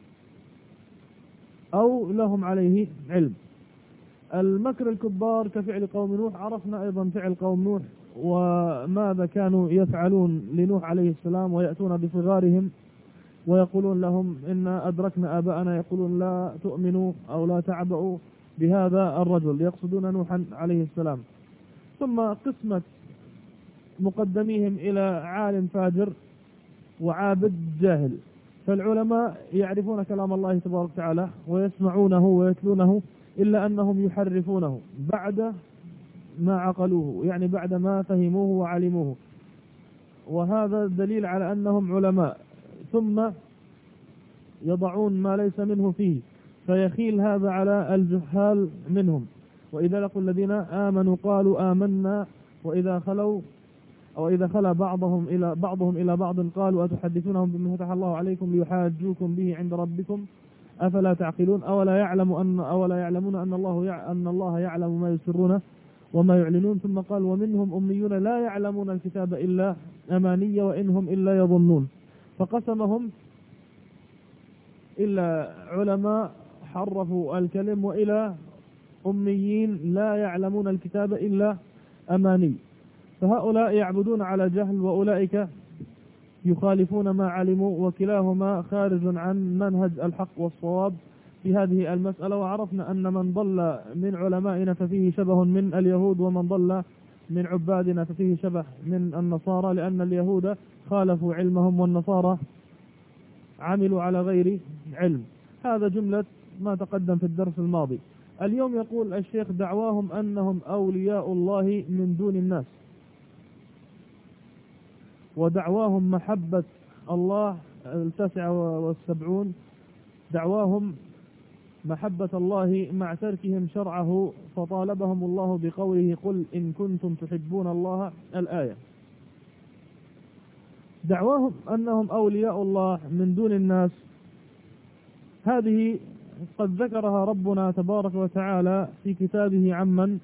أو لهم عليه علم. المكر الكبار كفعل قوم نوح، عرفنا أيضا فعل قوم نوح وماذا كانوا يفعلون لنوح عليه السلام، ويأتون بصغارهم ويقولون لهم إن أدركنا آباءنا يقولون لا تؤمنوا أو لا تعبأوا بهذا الرجل، يقصدون نوحا عليه السلام. ثم قسمة مقدميهم إلى عالم فاجر وعابد جاهل. فالعلماء يعرفون كلام الله تبارك وتعالى ويسمعونه ويتلونه، إلا أنهم يحرفونه بعد ما عقلوه، يعني بعد ما فهموه وعلموه، وهذا دليل على أنهم علماء. ثم يضعون ما ليس منه فيه، فيخيل هذا على الجهال منهم. وإذا لقوا الذين آمنوا قالوا آمنا وإذا خلوا أو إذا خلا بعضهم إلى بعض قالوا أتحدثونهم بما فتح الله عليكم ليحاجوكم به عند ربكم أفلا تعقلون أولا يعلمون أن الله يعلم ما يسرون وما يعلنون. ثم قال ومنهم أميون لا يعلمون الكتاب إلا أماني وإنهم إلا يظنون. فقسمهم إلا علماء حرفوا الكلم وإلى أميين لا يعلمون الكتاب إلا أماني. فهؤلاء يعبدون على جهل وأولئك يخالفون ما علموا، وكلاهما خارج عن منهج الحق والصواب في هذه المسألة. وعرفنا أن من ضل من علمائنا ففيه شبه من اليهود، ومن ضل من عبادنا ففيه شبه من النصارى، لأن اليهود خالفوا علمهم والنصارى عملوا على غير علم. هذا جملة ما تقدم في الدرس الماضي. اليوم يقول الشيخ دعواهم أنهم أولياء الله من دون الناس، ودعواهم محبة الله 79 دعواهم محبة الله مع تركهم شرعه، فطالبهم الله بقوله قل إن كنتم تحبون الله الآية. دعواهم أنهم أولياء الله من دون الناس، هذه قد ذكرها ربنا تبارك وتعالى في كتابه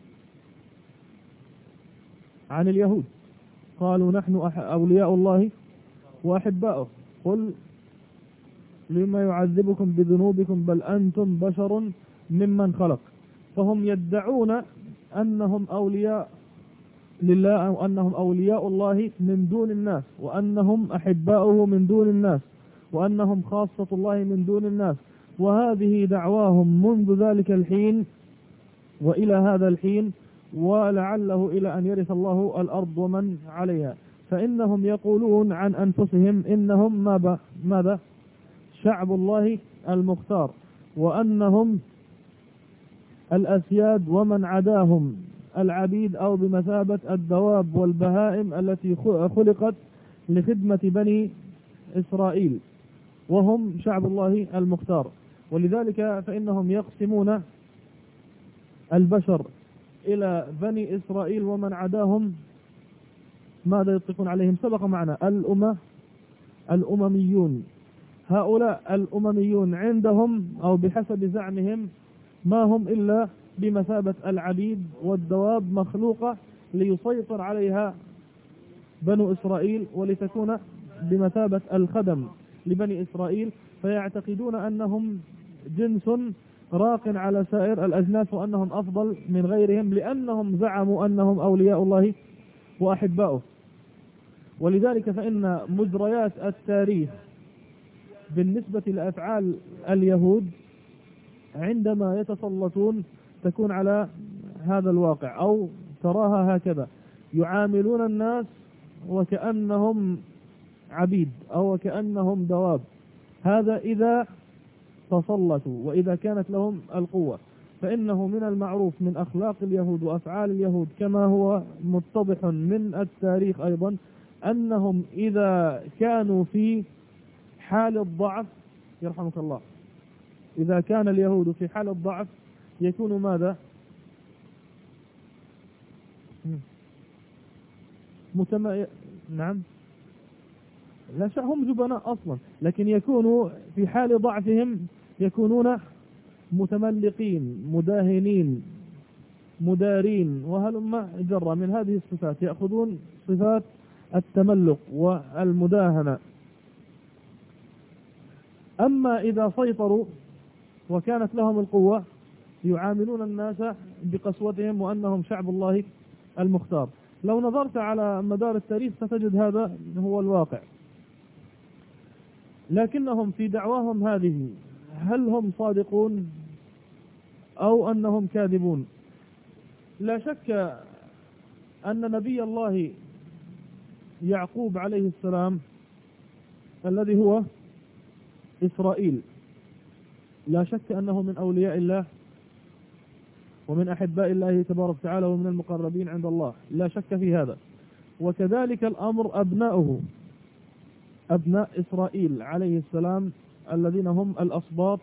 عن اليهود. قالوا نحن أولياء الله وأحباؤه قل لما يعذبكم بذنوبكم بل أنتم بشر ممن خلق. فهم يدعون أنهم أولياء لله أو أنهم أولياء الله من دون الناس، وأنهم أحباؤه من دون الناس، وأنهم خاصة الله من دون الناس. وهذه دعواهم منذ ذلك الحين وإلى هذا الحين، ولعله إلى أن يرث الله الأرض ومن عليها. فإنهم يقولون عن أنفسهم إنهم ماذا؟ شعب الله المختار، وأنهم الأسياد ومن عداهم العبيد أو بمثابة الدواب والبهائم التي خلقت لخدمة بني إسرائيل، وهم شعب الله المختار. ولذلك فإنهم يقسمون البشر إلى بني إسرائيل ومن عداهم ماذا يطلقون عليهم؟ سبق معنا الأمميون. هؤلاء الأمميون عندهم أو بحسب زعمهم ما هم إلا بمثابة العبيد والدواب مخلوقة ليسيطر عليها بنو إسرائيل ولتكون بمثابة الخدم لبني إسرائيل، فيعتقدون أنهم جنس راق على سائر الأجناس وأنهم أفضل من غيرهم لأنهم زعموا أنهم أولياء الله وأحباؤه. ولذلك فإن مجريات التاريخ بالنسبة لأفعال اليهود عندما يتسلطون تكون على هذا الواقع، أو تراها هكذا: يعاملون الناس وكأنهم عبيد أو وكأنهم دواب. هذا إذا تسلطوا وإذا كانت لهم القوة. فإنه من المعروف من أخلاق اليهود وأفعال اليهود كما هو متضح من التاريخ أيضا أنهم إذا كانوا في حال الضعف، يرحمك الله، إذا كان اليهود في حال الضعف يكونوا ماذا؟ نعم، لا شك هم جبناء أصلا، لكن يكونوا في حال ضعفهم يكونون متملقين مداهنين مدارين وهلم جرى من هذه الصفات، يأخذون صفات التملق والمداهنة. أما إذا سيطروا وكانت لهم القوة يعاملون الناس بقسوتهم وأنهم شعب الله المختار. لو نظرت على مدار التاريخ ستجد هذا هو الواقع. لكنهم في دعواهم هذه هل هم صادقون أو أنهم كاذبون؟ لا شك أن نبي الله يعقوب عليه السلام الذي هو إسرائيل لا شك أنه من أولياء الله ومن أحباء الله تبارك وتعالى ومن المقربين عند الله، لا شك في هذا. وكذلك الأمر أبناؤه، أبناء إسرائيل عليه السلام الذين هم الأسباط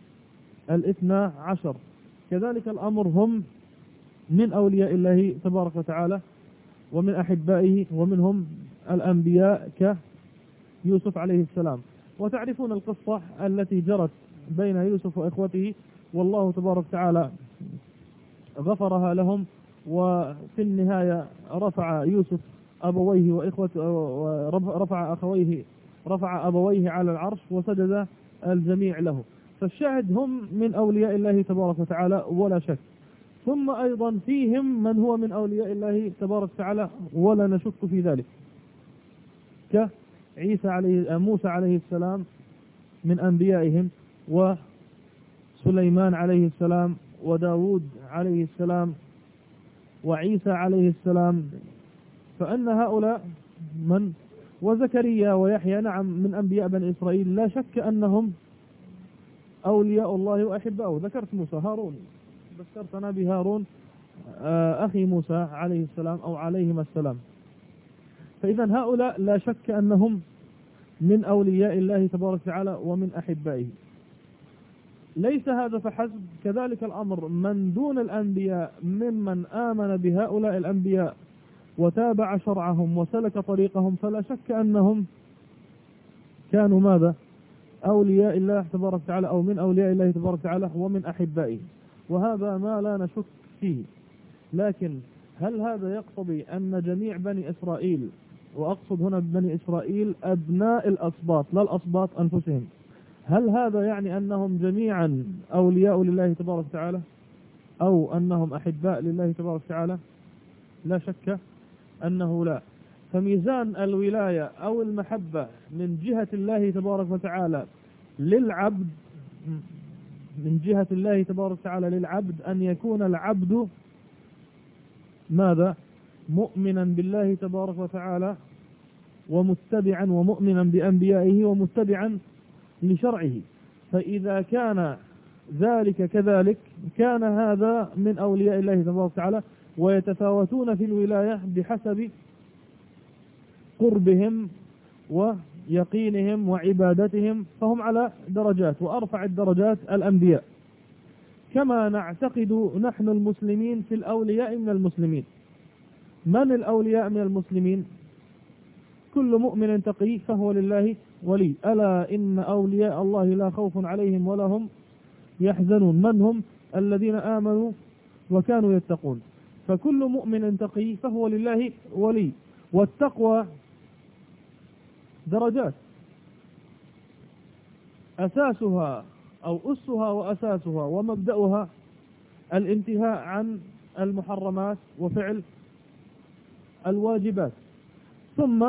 12، كذلك الأمر هم من أولياء الله تبارك وتعالى ومن أحبائه، ومنهم الأنبياء كيوسف عليه السلام. وتعرفون القصة التي جرت بين يوسف وإخوته، والله تبارك وتعالى غفرها لهم، وفي النهاية رفع يوسف أبويه وإخوته، رفع أبويه على العرش وسجد الجميع له. فالشاهد هم من أولياء الله تبارك وتعالى ولا شك. ثم أيضا فيهم من هو من أولياء الله تبارك وتعالى ولا نشك في ذلك، موسى عليه السلام من أنبيائهم، وسليمان عليه السلام، وداود عليه السلام، وعيسى عليه السلام. فأن هؤلاء من وزكريا ويحيى نعم من أنبياء بني إسرائيل لا شك أنهم أولياء الله وأحباؤه. ذكرت موسى، هارون ذكرتنا بهارون أخي موسى عليه السلام أو عليهما السلام. فإذا هؤلاء لا شك أنهم من أولياء الله تبارك وتعالى ومن أحبائه. ليس هذا فحسب، كذلك الأمر من دون الأنبياء ممن آمن بهؤلاء الأنبياء وتابع شرعهم وسلك طريقهم، فلا شك أنهم كانوا ماذا؟ أولياء الله تبارك وتعالى أو من أولياء الله تبارك وتعالى ومن أحبائه، وهذا ما لا نشك فيه. لكن هل هذا يقتضي أن جميع بني إسرائيل، وأقصد هنا بني إسرائيل أبناء الأسباط لا الأسباط أنفسهم، هل هذا يعني أنهم جميعا أولياء لله تبارك وتعالى أو أنهم أحباء لله تبارك وتعالى؟ لا شك أنه لا. فميزان الولاية أو المحبة من جهة الله تبارك وتعالى للعبد، من جهة الله تبارك وتعالى للعبد أن يكون العبد ماذا؟ مؤمنا بالله تبارك وتعالى ومتبعا ومؤمنا بأنبيائه ومتبعا لشرعه. فإذا كان ذلك كذلك كان هذا من أولياء الله تبارك وتعالى، ويتفاوتون في الولاية بحسب قربهم ويقينهم وعبادتهم، فهم على درجات، وأرفع الدرجات الأنبياء. كما نعتقد نحن المسلمين في الأولياء من المسلمين. من الأولياء من المسلمين؟ كل مؤمن تقي فهو لله ولي. ألا إن أولياء الله لا خوف عليهم ولا هم يحزنون. من هم؟ الذين آمنوا وكانوا يتقون. فكل مؤمن تقي فهو لله ولي. والتقوى درجات، أساسها أو أسها وأساسها ومبدأها الانتهاء عن المحرمات وفعل الواجبات، ثم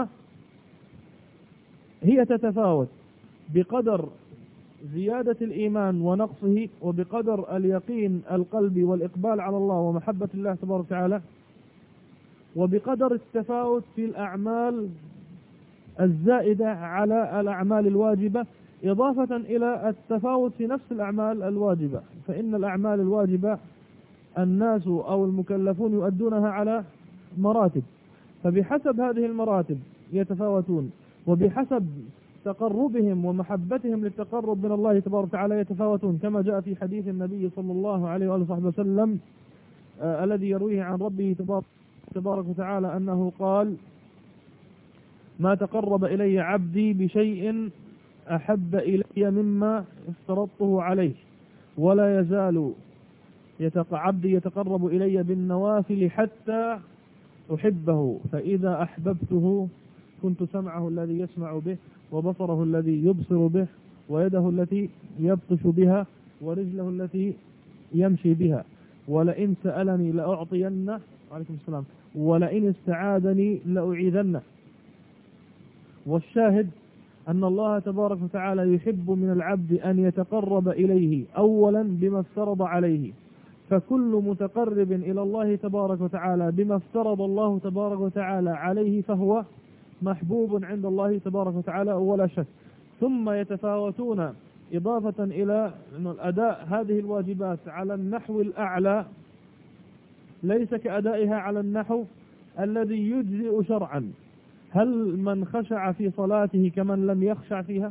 هي تتفاوت بقدر زيادة الإيمان ونقصه، وبقدر اليقين القلبي والإقبال على الله ومحبة الله تبارك وتعالى، وبقدر التفاوت في الأعمال الزائدة على الأعمال الواجبة إضافة إلى التفاوت في نفس الأعمال الواجبة، فإن الأعمال الواجبة الناس أو المكلفون يؤدونها على مراتب، فبحسب هذه المراتب يتفاوتون، وبحسب تقربهم ومحبتهم للتقرب من الله تبارك وتعالى يتفاوتون، كما جاء في حديث النبي صلى الله عليه وآله وصحبه وسلم الذي يرويه عن ربه تبارك وتعالى أنه قال: ما تقرب إلي عبدي بشيء أحب إلي مما افترضته عليه، ولا يزال عبدي يتقرب إلي بالنوافل حتى أحبه، فإذا أحببته كنت سمعه الذي يسمع به، وبصره الذي يبصر به، ويده التي يبطش بها، ورجله التي يمشي بها، ولئن سألني لأعطينه، عليكم السلام، ولئن استعاذني لأعيذنه. والشاهد أن الله تبارك وتعالى يحب من العبد أن يتقرب إليه أولا بما افترض عليه، فكل متقرب إلى الله تبارك وتعالى بما افترض الله تبارك وتعالى عليه فهو محبوب عند الله تبارك وتعالى ولا شك. ثم يتفاوتون إضافة إلى أن الأداء هذه الواجبات على النحو الأعلى ليس كأدائها على النحو الذي يجزئ شرعا. هل من خشع في صلاته كمن لم يخشع فيها؟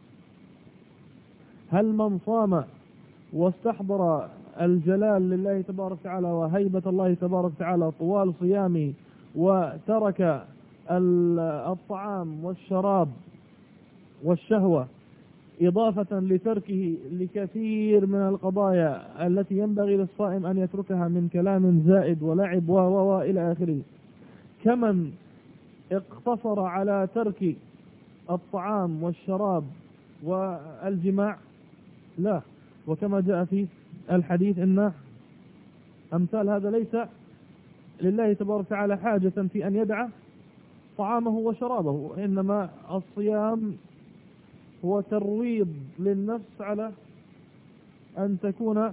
هل من صام واستحضر الجلال لله تبارك وتعالى وهيبة الله تبارك وتعالى طوال صيامه وترك الطعام والشراب والشهوة إضافة لتركه لكثير من القضايا التي ينبغي للصائم أن يتركها من كلام زائد ولعب إلى آخره، كمن اقتصر على ترك الطعام والشراب والجماع؟ لا. وكما جاء في الحديث إن أمثال هذا ليس لله تبارك وتعالى حاجة في أن يدع طعامه وشرابه، إنما الصيام هو ترويض للنفس على أن تكون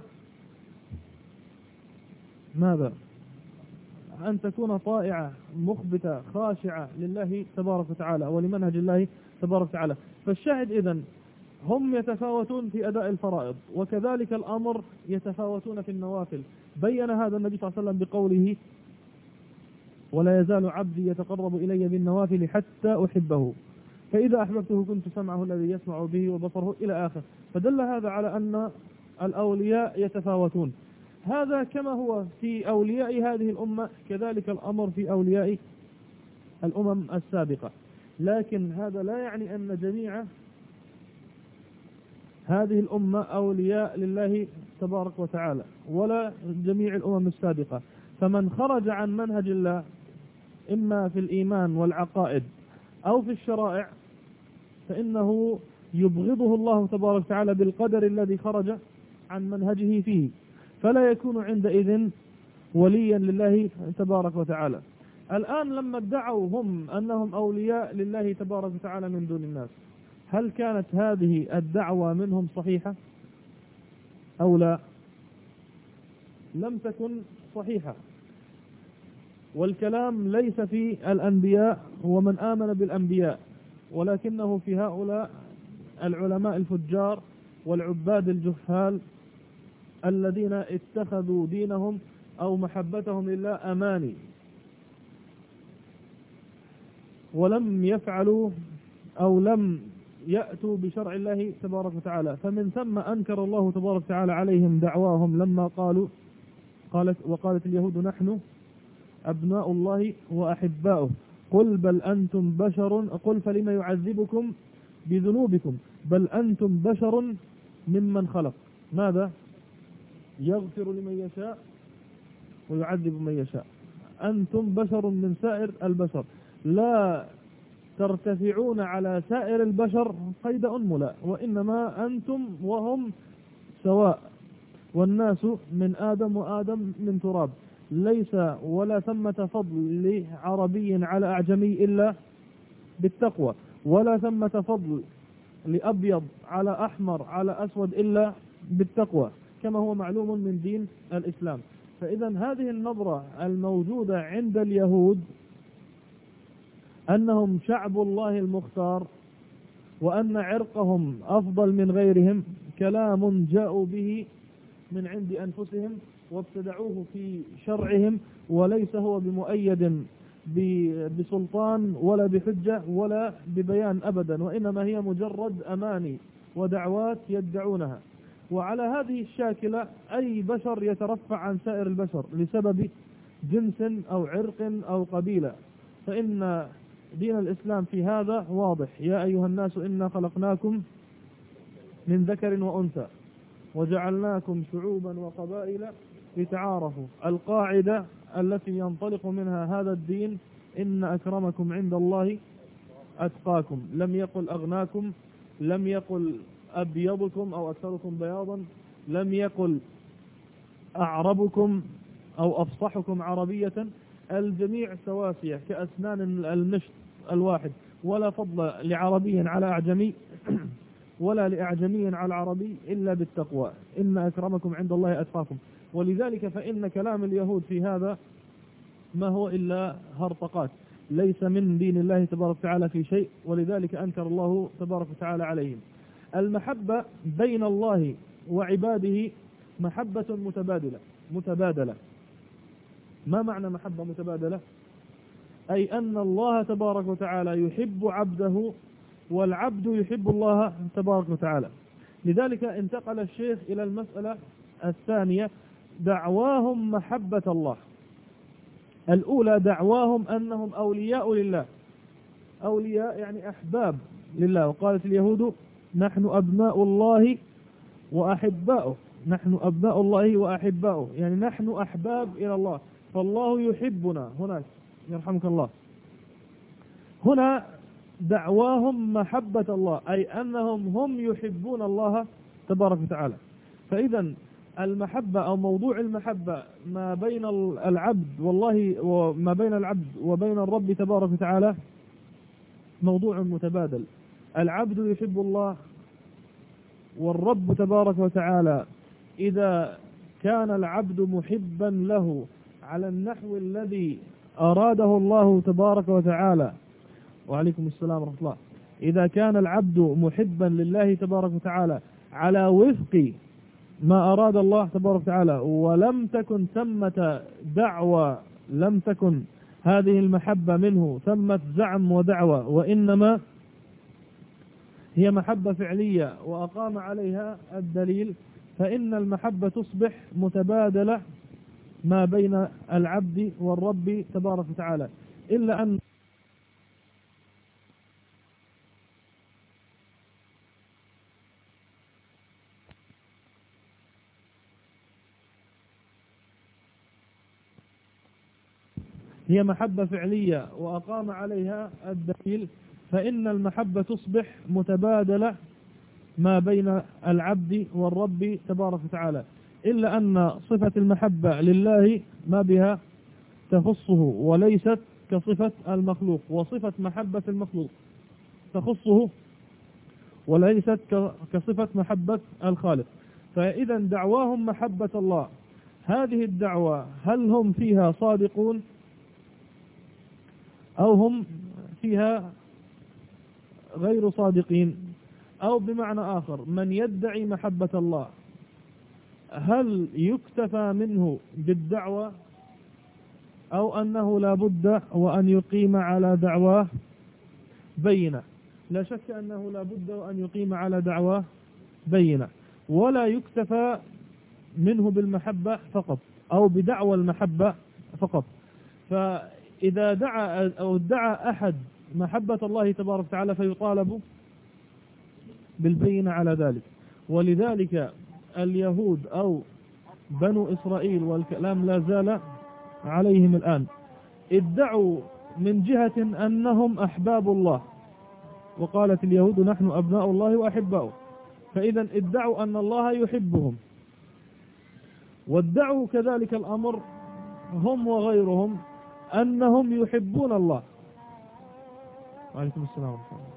ماذا؟ أن تكون طائعة مخبتة خاشعة لله تبارك وتعالى ولمنهج الله تبارك وتعالى. فالشاهد إذن هم يتفاوتون في أداء الفرائض، وكذلك الأمر يتفاوتون في النوافل. بين هذا النبي صلى الله عليه وسلم بقوله: ولا يزال عبدي يتقرب إلي بالنوافل حتى أحبه، فإذا أحببته كنت سمعه الذي يسمع به وبصره إلى آخر. فدل هذا على أن الأولياء يتفاوتون. هذا كما هو في أولياء هذه الأمة كذلك الأمر في أولياء الأمم السابقة، لكن هذا لا يعني أن جميع هذه الأمة أولياء لله تبارك وتعالى ولا جميع الأمم السابقة. فمن خرج عن منهج الله إما في الإيمان والعقائد أو في الشرائع فإنه يبغضه الله تبارك وتعالى بالقدر الذي خرج عن منهجه فيه، فلا يكون عندئذ وليا لله تبارك وتعالى. الآن لما ادعوا هم أنهم أولياء لله تبارك وتعالى من دون الناس، هل كانت هذه الدعوة منهم صحيحة أو لا؟ لم تكن صحيحة. والكلام ليس في الأنبياء ومن آمن بالأنبياء، ولكنه في هؤلاء العلماء الفجار والعباد الجهال الذين اتخذوا دينهم أو محبتهم لله أماني ولم يفعلوا أو لم يأتوا بشرع الله تبارك وتعالى. فمن ثم أنكر الله تبارك وتعالى عليهم دعواهم لما وقالت اليهود: نحن أبناء الله وأحباؤه، قل بل أنتم بشر، قل فلم يعذبكم بذنوبكم، بل أنتم بشر ممن خلق. ماذا؟ يغفر لمن يشاء ويعذب من يشاء. أنتم بشر من سائر البشر، لا ترتفعون على سائر البشر قيد أنملة، وإنما أنتم وهم سواء، والناس من آدم وآدم من تراب. ليس ولا ثمة فضل لعربي على أعجمي إلا بالتقوى، ولا ثمة فضل لأبيض على أحمر على أسود إلا بالتقوى، كما هو معلوم من دين الإسلام. فإذا هذه النظرة الموجودة عند اليهود أنهم شعب الله المختار وأن عرقهم أفضل من غيرهم كلام جاءوا به من عند أنفسهم وابتدعوه في شرعهم، وليس هو بمؤيد بسلطان ولا بحجة ولا ببيان أبدا، وإنما هي مجرد أماني ودعوات يدعونها. وعلى هذه الشاكلة أي بشر يترفع عن سائر البشر لسبب جنس أو عرق أو قبيلة، فإن دين الإسلام في هذا واضح: يا أيها الناس إنا خلقناكم من ذكر وأنثى وجعلناكم شعوبا وقبائل لتعارفوا. القاعدة التي ينطلق منها هذا الدين: إن أكرمكم عند الله أتقاكم. لم يقل أغناكم، لم يقل أبيضكم أو أكثركم بياضا، لم يقل أعربكم أو أفصحكم عربية، الجميع سواسية كأسنان المشط الواحد، ولا فضل لعربي على أعجمي ولا لأعجمي على عربي إلا بالتقوى، إن أكرمكم عند الله أتقاكم. ولذلك فإن كلام اليهود في هذا ما هو إلا هرطقات، ليس من دين الله تبارك وتعالى في شيء، ولذلك أنكر الله تبارك وتعالى عليهم. المحبة بين الله وعباده محبة متبادلة. ما معنى محبة متبادلة؟ أي أن الله تبارك وتعالى يحب عبده والعبد يحب الله تبارك وتعالى. لذلك انتقل الشيخ إلى المسألة الثانية: دعواهم محبة الله. الأولى دعواهم أنهم أولياء لله، أولياء يعني أحباب لله. وقالت اليهود نحن أبناء الله وأحباؤه، نحن أبناء الله وأحباؤه، يعني نحن أحباب إلى الله، فالله يحبنا. هناك يرحمك الله، هنا دعواهم محبة الله، أي أنهم هم يحبون الله تبارك وتعالى. فإذا المحبة أو موضوع المحبة ما بين العبد والله، وما بين العبد وبين الرب تبارك وتعالى موضوع متبادل. العبد يحب الله والرب تبارك وتعالى إذا كان العبد محبا له على النحو الذي أراده الله تبارك وتعالى. وعليكم السلام ورحمة الله. إذا كان العبد محبا لله تبارك وتعالى على وفق ما أراد الله تبارك وتعالى، ولم تكن ثمة دعوة، لم تكن هذه المحبة منه ثمة زعم ودعوة، وإنما هي محبة فعلية وأقام عليها الدليل، فإن المحبة تصبح متبادلة ما بين العبد والرب تبارك وتعالى. إلا أن هي محبة فعلية وأقام عليها الدليل، فإن المحبة تصبح متبادلة ما بين العبد والرب تبارك وتعالى. إلا أن صفة المحبة لله ما بها تخصه وليست كصفة المخلوق، وصفة محبة المخلوق تخصه وليست كصفة محبة الخالق. فإذا دعواهم محبة الله، هذه الدعوة هل هم فيها صادقون أو هم فيها غير صادقين؟ أو بمعنى آخر، من يدعي محبة الله هل يكتفى منه بالدعوة أو أنه لا بد وأن يقيم على دعواه بينة؟ لا شك أنه لا بد وأن يقيم على دعواه بينة، ولا يكتفى منه بالمحبة فقط أو بدعوى المحبة فقط. فإذا دعا أو ادعى أحد محبة الله تبارك وتعالى فيطالب بالبينة على ذلك. ولذلك اليهود أو بنو إسرائيل، والكلام لا زال عليهم الآن، ادعوا من جهة أنهم أحباب الله، وقالت اليهود نحن أبناء الله وأحباؤه، فإذا ادعوا أن الله يحبهم، وادعوا كذلك الأمر هم وغيرهم أنهم يحبون الله. وعليكم السلام ورحمة الله.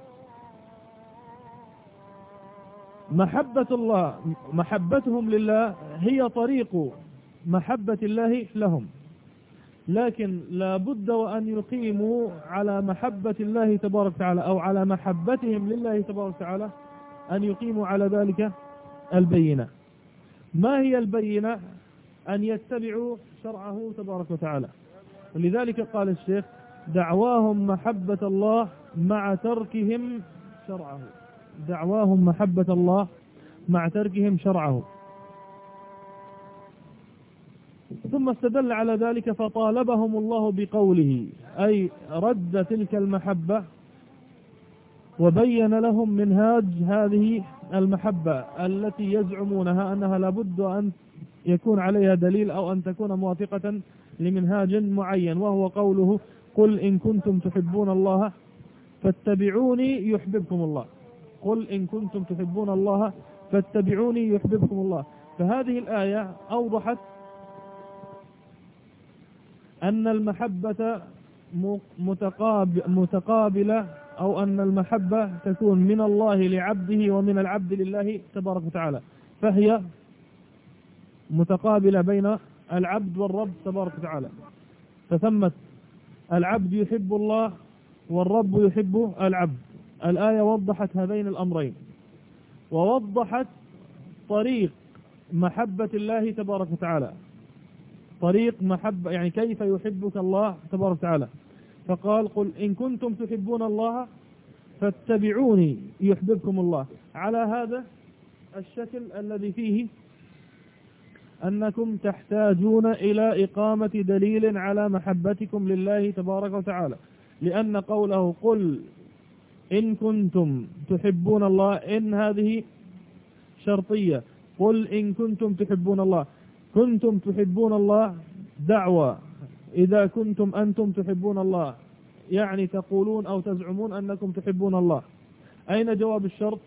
محبة الله، محبتهم لله هي طريق محبة الله لهم، لكن لا بد وأن يقيموا على محبة الله تبارك وتعالى أو على محبتهم لله تبارك وتعالى أن يقيموا على ذلك البينة. ما هي البينة؟ أن يتبعوا شرعه تبارك وتعالى. ولذلك قال الشيخ: دعواهم محبة الله مع تركهم شرعه. دعواهم محبة الله مع تركهم شرعه. ثم استدل على ذلك فطالبهم الله بقوله، أي رد تلك المحبة وبين لهم منهاج هذه المحبة التي يزعمونها أنها لابد أن يكون عليها دليل أو أن تكون موافقة لمنهاج معين، وهو قوله: قل إن كنتم تحبون الله فاتبعوني يحببكم الله. قل إن كنتم تحبون الله فاتبعوني يحببكم الله. فهذه الآية أوضحت أن المحبة متقابلة، أو أن المحبة تكون من الله لعبده ومن العبد لله تبارك وتعالى، فهي متقابلة بين العبد والرب تبارك وتعالى. فثمت العبد يحب الله والرب يحب العبد. الآية وضحت هذين الأمرين، ووضحت طريق محبة الله تبارك وتعالى، طريق محبة يعني كيف يحبك الله تبارك وتعالى. فقال: قل إن كنتم تحبون الله فاتبعوني يحببكم الله، على هذا الشكل الذي فيه أنكم تحتاجون إلى إقامة دليل على محبتكم لله تبارك وتعالى، لأن قوله قل إن كنتم تحبون الله، إن هذه شرطية. قل إن كنتم تحبون الله، كنتم تحبون الله دعوة. إذا كنتم أنتم تحبون الله يعني تقولون أو تزعمون أنكم تحبون الله. أين جواب الشرط؟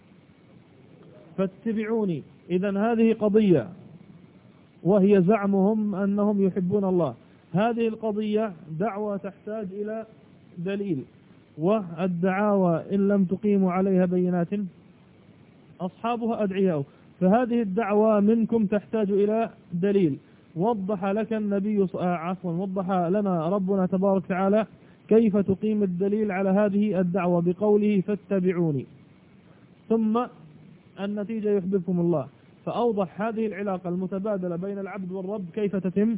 فاتبعوني. إذن هذه قضية، وهي زعمهم أنهم يحبون الله. هذه القضية دعوة تحتاج إلى دليل، والدعاوى إن لم تقيموا عليها بينات أصحابها أدعياء. فهذه الدعوة منكم تحتاج إلى دليل. وضح لك النبي وضح لنا ربنا تبارك وتعالى كيف تقيم الدليل على هذه الدعوة بقوله فاتبعوني، ثم النتيجة يحببكم الله. فأوضح هذه العلاقة المتبادلة بين العبد والرب كيف تتم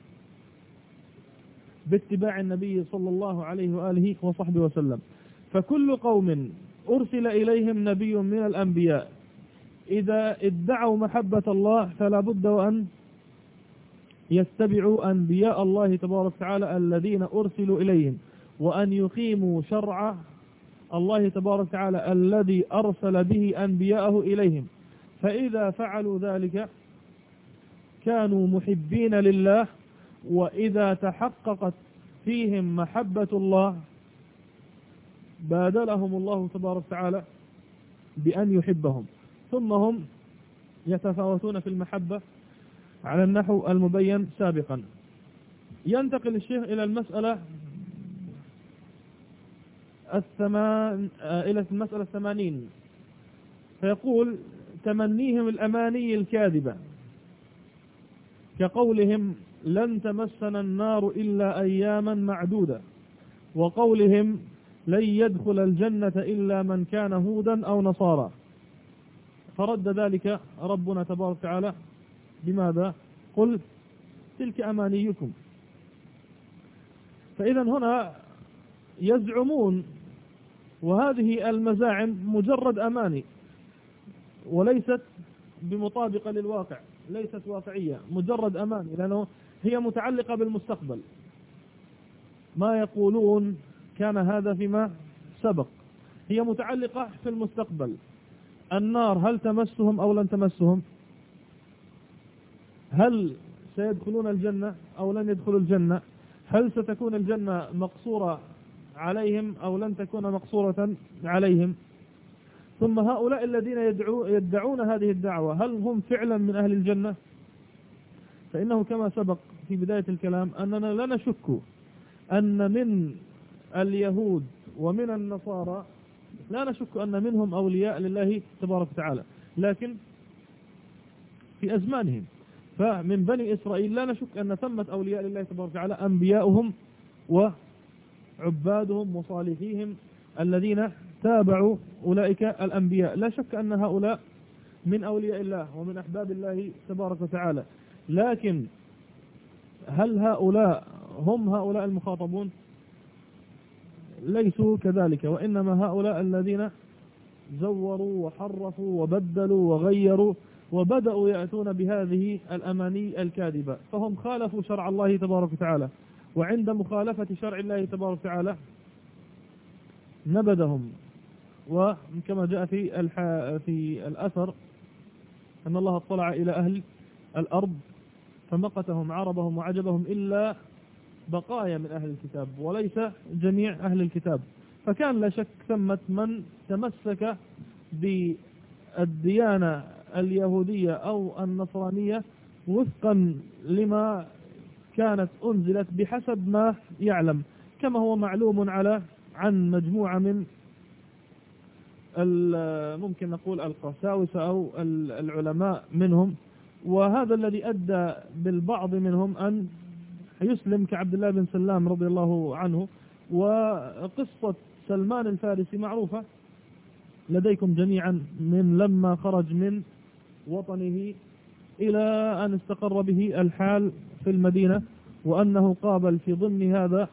باتباع النبي صلى الله عليه وآله وصحبه وسلم. فكل قوم أرسل إليهم نبي من الأنبياء إذا ادعوا محبة الله فلا بد وأن يتبعوا أنبياء الله تبارك وتعالى الذين أرسلوا إليهم، وأن يقيموا شرع الله تبارك وتعالى الذي أرسل به أنبياءه إليهم. فإذا فعلوا ذلك كانوا محبين لله، وإذا تحققت فيهم محبة الله بادلهم الله تبارك وتعالى بأن يحبهم، ثم هم يتفاوتون في المحبة على النحو المبين سابقا. ينتقل الشيخ إلى المسألة إلى المسألة 80، فيقول: تمنيهم الأماني الكاذبة كقولهم لن تمسنا النار إلا أياما معدودة، وقولهم لن يدخل الجنة إلا من كان هودا أو نصارى. فرد ذلك ربنا تبارك وتعالى بماذا؟ قل تلك أمانيكم. فإذا هنا يزعمون، وهذه المزاعم مجرد أماني وليست بمطابقة للواقع، ليست واقعية، مجرد أماني، لأنه هي متعلقة بالمستقبل. ما يقولون كان هذا فيما سبق، هي متعلقة في المستقبل. النار هل تمسهم أو لن تمسهم؟ هل سيدخلون الجنة أو لن يدخلوا الجنة؟ هل ستكون الجنة مقصورة عليهم أو لن تكون مقصورة عليهم؟ ثم هؤلاء الذين يدعون هذه الدعوة هل هم فعلا من أهل الجنة؟ فإنه كما سبق في بداية الكلام أننا لا نشك أن من اليهود ومن النصارى لا نشك أن منهم أولياء لله تبارك وتعالى، لكن في أزمانهم. فمن بني إسرائيل لا نشك أن ثمة أولياء لله تبارك وتعالى أنبياؤهم وعبادهم وصالحيهم الذين تابعوا أولئك الأنبياء، لا شك أن هؤلاء من أولياء الله ومن أحباب الله تبارك وتعالى. لكن هل هؤلاء هم هؤلاء المخاطبون؟ ليسوا كذلك، وإنما هؤلاء الذين زوروا وحرفوا وبدلوا وغيروا وبدأوا يأتون بهذه الأماني الكاذبة، فهم خالفوا شرع الله تبارك وتعالى، وعند مخالفة شرع الله تبارك وتعالى نبذهم. وكما جاء في الأثر أن الله اطلع إلى أهل الأرض فمقتهم عربهم وعجبهم إلا بقايا من أهل الكتاب وليس جميع أهل الكتاب. فكان لا شك ثمة من تمسك بالديانة اليهودية أو النصرانية وفقا لما كانت أنزلت بحسب ما يعلم، كما هو معلوم عن مجموعة من ممكن نقول القساوسة أو العلماء منهم، وهذا الذي أدى بالبعض منهم أن يسلم كعبد الله بن سلام رضي الله عنه. وقصة سلمان الفارسي معروفة لديكم جميعا، من لما خرج من وطنه إلى أن استقر به الحال في المدينة، وأنه قابل في ضمن هذا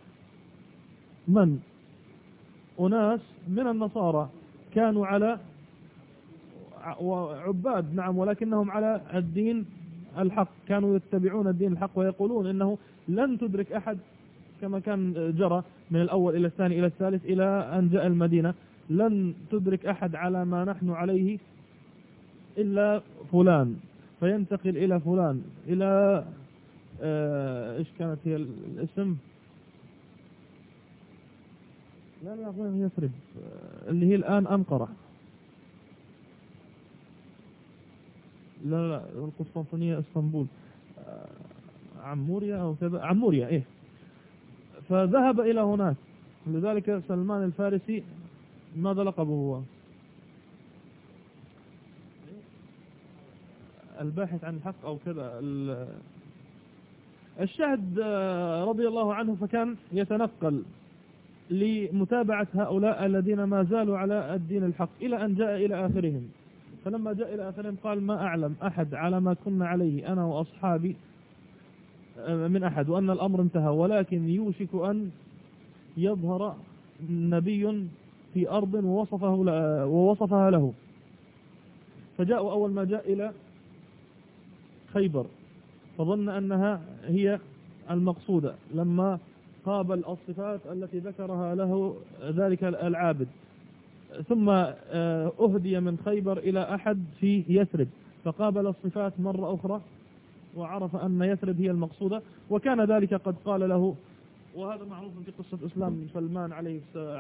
أناس من النصارى كانوا على عباد نعم، ولكنهم على الدين الحق، كانوا يتبعون الدين الحق ويقولون إنه لن تدرك أحد كما كان جرى من الأول إلى الثاني إلى الثالث إلى أن جاء المدينة، لن تدرك أحد على ما نحن عليه إلا فلان، فينتقل إلى فلان إلى إيش كانت هي الاسم؟ لا أظن يثرب، اللي هي الآن أنقرة. لا القسطنطينية اسطنبول، عموريا أو كذا، عموريا إيه. فذهب إلى هناك، لذلك سلمان الفارسي ماذا لقبه هو؟ الباحث عن الحق أو كذا. الشاهد رضي الله عنه فكان يتنقل لمتابعة هؤلاء الذين ما زالوا على الدين الحق إلى أن جاء إلى آخرهم. فلما جاء إلى آخرهم قال ما أعلم أحد على ما كنا عليه أنا وأصحابي من أحد، وأن الأمر انتهى، ولكن يوشك أن يظهر نبي في أرض ووصفها له. فجاءوا أول ما جاء إلى خيبر فظن أنها هي المقصودة، لما قابل الصفات التي ذكرها له ذلك العابد، ثم أهدي من خيبر إلى أحد في يثرب فقابل الصفات مرة أخرى وعرف أن يثرب هي المقصودة، وكان ذلك قد قال له. وهذا معروف في قصة إسلام سلمان عليه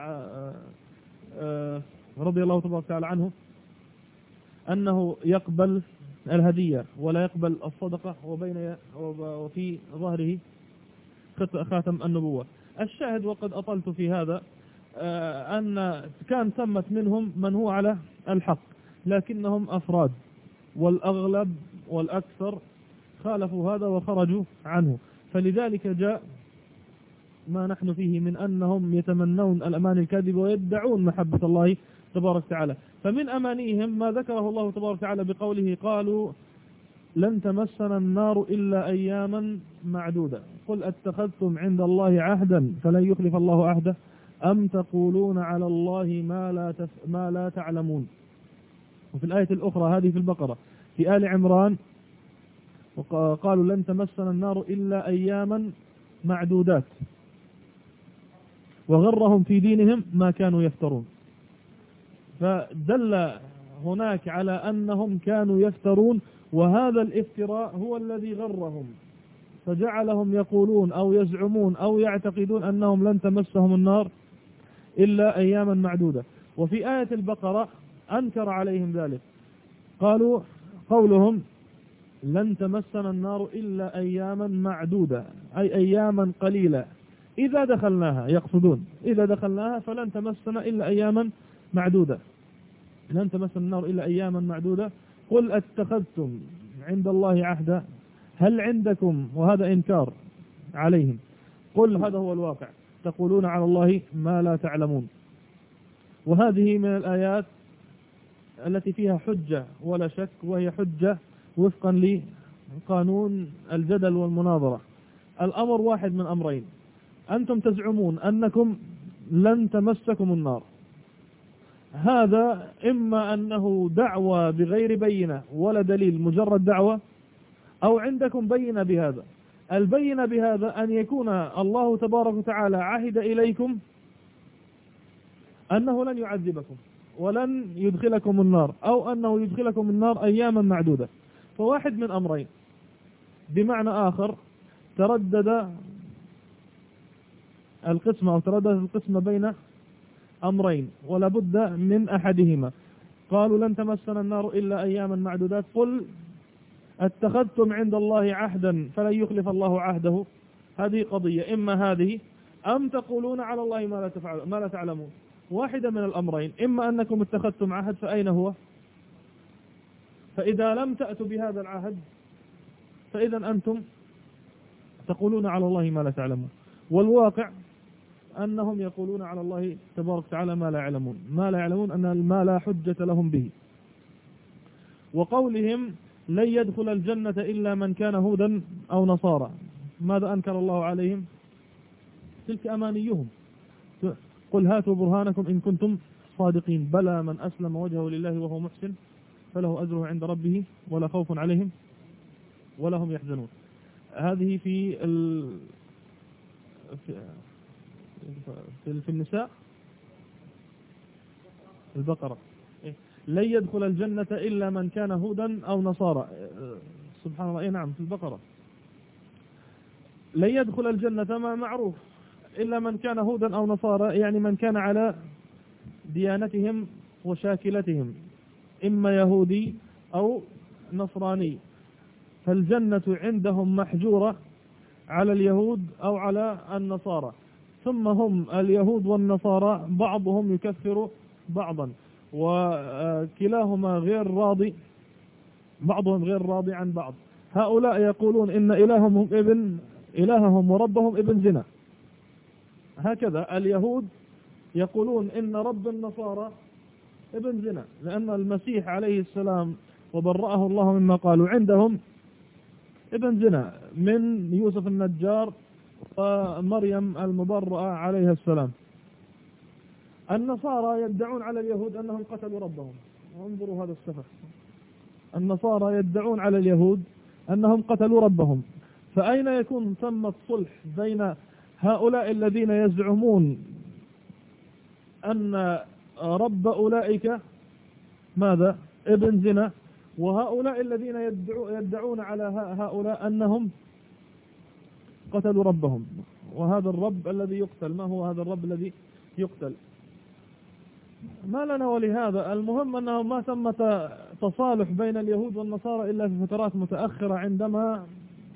رضي الله تبارك وتعالى عنه، أنه يقبل الهدية ولا يقبل الصدقة، وفي ظهره خاتم النبوة. الشاهد وقد أطلت في هذا أن كان ثمة منهم من هو على الحق، لكنهم أفراد، والأغلب والأكثر خالفوا هذا وخرجوا عنه. فلذلك جاء ما نحن فيه من أنهم يتمنون الأمان الكاذب ويدعون محبة الله تبارك وتعالى. فمن أمانيهم ما ذكره الله تبارك وتعالى بقوله قالوا لن تمسنا النار إلا أياما معدودة قل أتخذتم عند الله عهدا فلن يخلف الله عهده أم تقولون على الله ما لا تعلمون. وفي الآية الأخرى هذه في البقرة في آل عمران قالوا لن تمسنا النار إلا أياما معدودات وغرهم في دينهم ما كانوا يفترون. فدل هناك على أنهم كانوا يفترون، وهذا الافتراء هو الذي غرهم فجعلهم يقولون أو يزعمون أو يعتقدون أنهم لن تمسهم النار إلا أياما معدودة. وفي آية البقرة أنكر عليهم ذلك، قالوا قولهم لن تمسنا النار إلا أياما معدودة أي أياما قليلة إذا دخلناها، يقصدون إذا دخلناها فلن تمسنا إلا أياما معدودة، لن تمسنا النار إلا أياما معدودة قل أتخذتم عند الله عهدا هل عندكم، وهذا إنكار عليهم، قل هذا هو الواقع، تقولون على الله ما لا تعلمون. وهذه من الآيات التي فيها حجة ولا شك، وهي حجة وفقا لقانون الجدل والمناظرة. الأمر واحد من أمرين: أنتم تزعمون أنكم لن تمسكم النار، هذا إما أنه دعوة بغير بينة ولا دليل، مجرد دعوة، أو عندكم بينة بهذا. البينة بهذا أن يكون الله تبارك وتعالى عهد إليكم أنه لن يعذبكم ولن يدخلكم النار، أو أنه يدخلكم النار أياما معدودة. فواحد من أمرين. بمعنى آخر، تردد القسمة أو ترددت القسمة بين أمرين ولا بد من أحدهما. قالوا لن تمسنا النار إلا أياما معدودات، قل اتخذتم عند الله عهدا فلن يخلف الله عهده. هذه قضية، إما هذه أم تقولون على الله ما لا تعلمون. واحدة من الأمرين: إما أنكم اتخذتم عهد فأين هو؟ فإذا لم تأتوا بهذا العهد فإذا أنتم تقولون على الله ما لا تعلمون. والواقع أنهم يقولون على الله تبارك وتعالى ما لا يعلمون، ما لا يعلمون أن ما لا حجة لهم به. وقولهم لن يدخل الجنة إلا من كان هودا أو نصارى، ماذا أنكر الله عليهم؟ تلك أمانيهم. قل هاتوا برهانكم إن كنتم صادقين، بلى من أسلم وجهه لله وهو محسن فله أجره عند ربه ولا خوف عليهم ولا هم يحزنون. هذه في النساء، البقرة. لن يدخل الجنة إلا من كان هودا أو نصارى، سبحان الله. نعم في البقرة. لن يدخل الجنة ما معروف إلا من كان هودا أو نصارى، يعني من كان على ديانتهم وشاكلتهم، إما يهودي أو نصراني. فالجنة عندهم محجورة على اليهود أو على النصارى. ثم هم اليهود والنصارى بعضهم يكفر بعضا، وكلاهما غير راضي، بعضهم غير راضي عن بعض. هؤلاء يقولون إن إلههم وربهم ابن زنا. هكذا اليهود يقولون إن رب النصارى ابن زنا، لأن المسيح عليه السلام وبرأه الله مما قالوا عندهم ابن زنا من يوسف النجار ومريم المبرأة عليها السلام. النصارى يدعون على اليهود أنهم قتلوا ربهم. انظروا هذا السفه. النصارى يدعون على اليهود أنهم قتلوا ربهم. فأين يكون ثم الصلح بين هؤلاء الذين يزعمون أن رب أولئك ماذا؟ ابن زنا، وهؤلاء الذين يدعون على هؤلاء أنهم قتلوا ربهم؟ وهذا الرب الذي يقتل، ما هو هذا الرب الذي يقتل؟ ما لنا ولهذا. المهم أنه ما ثمة تصالح بين اليهود والنصارى إلا في فترات متأخرة، عندما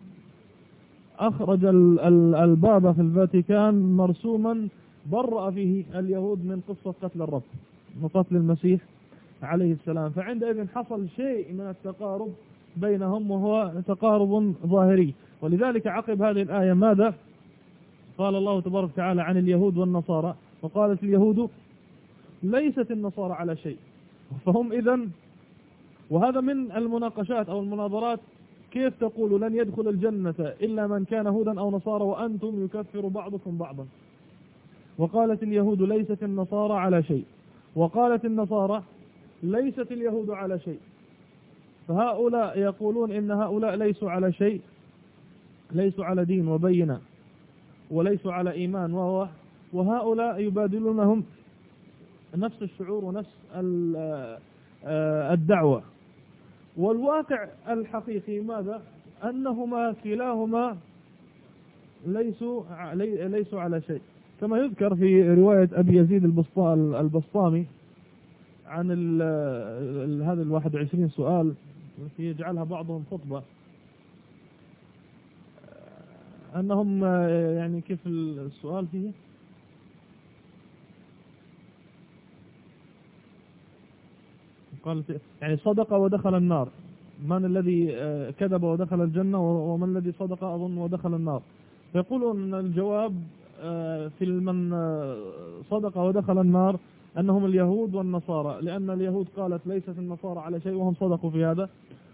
أخرج البابا في الفاتيكان مرسوما برأ فيه اليهود من قصة قتل الرب وقتل المسيح عليه السلام. فعندئذ حصل شيء من التقارب بينهم، وهو تقارب ظاهري. ولذلك عقب هذه الآية ماذا قال الله تبارك وتعالى عن اليهود والنصارى؟ وقالت اليهود ليست النصارى على شيء. فهم إذن، وهذا من المناقشات أو المناظرات، كيف تقول لن يدخل الجنة إلا من كان هودا أو نصارى وأنتم يكفر بعضكم بعضا؟ وقالت اليهود ليست النصارى على شيء، وقالت النصارى ليست اليهود على شيء. فهؤلاء يقولون إن هؤلاء ليسوا على شيء، ليسوا على دين وبينة، وليسوا على إيمان، وهؤلاء يبادلونهم نفس الشعور ونفس الدعوة. والواقع الحقيقي ماذا؟ أنهما كلاهما ليسوا على شيء، كما يذكر في رواية أبي يزيد البسطامي عن هذا 21 سؤال التي يجعلها بعضهم خطبة، أنهم يعني كيف السؤال فيه؟ قال يعني صدق ودخل النار، من الذي كذب ودخل الجنة ومن الذي صدق أظن ودخل النار. فيقولون أن الجواب في من صدق ودخل النار أنهم اليهود والنصارى، لأن اليهود قالت ليست النصارى على شيء وهم صدقوا في هذا،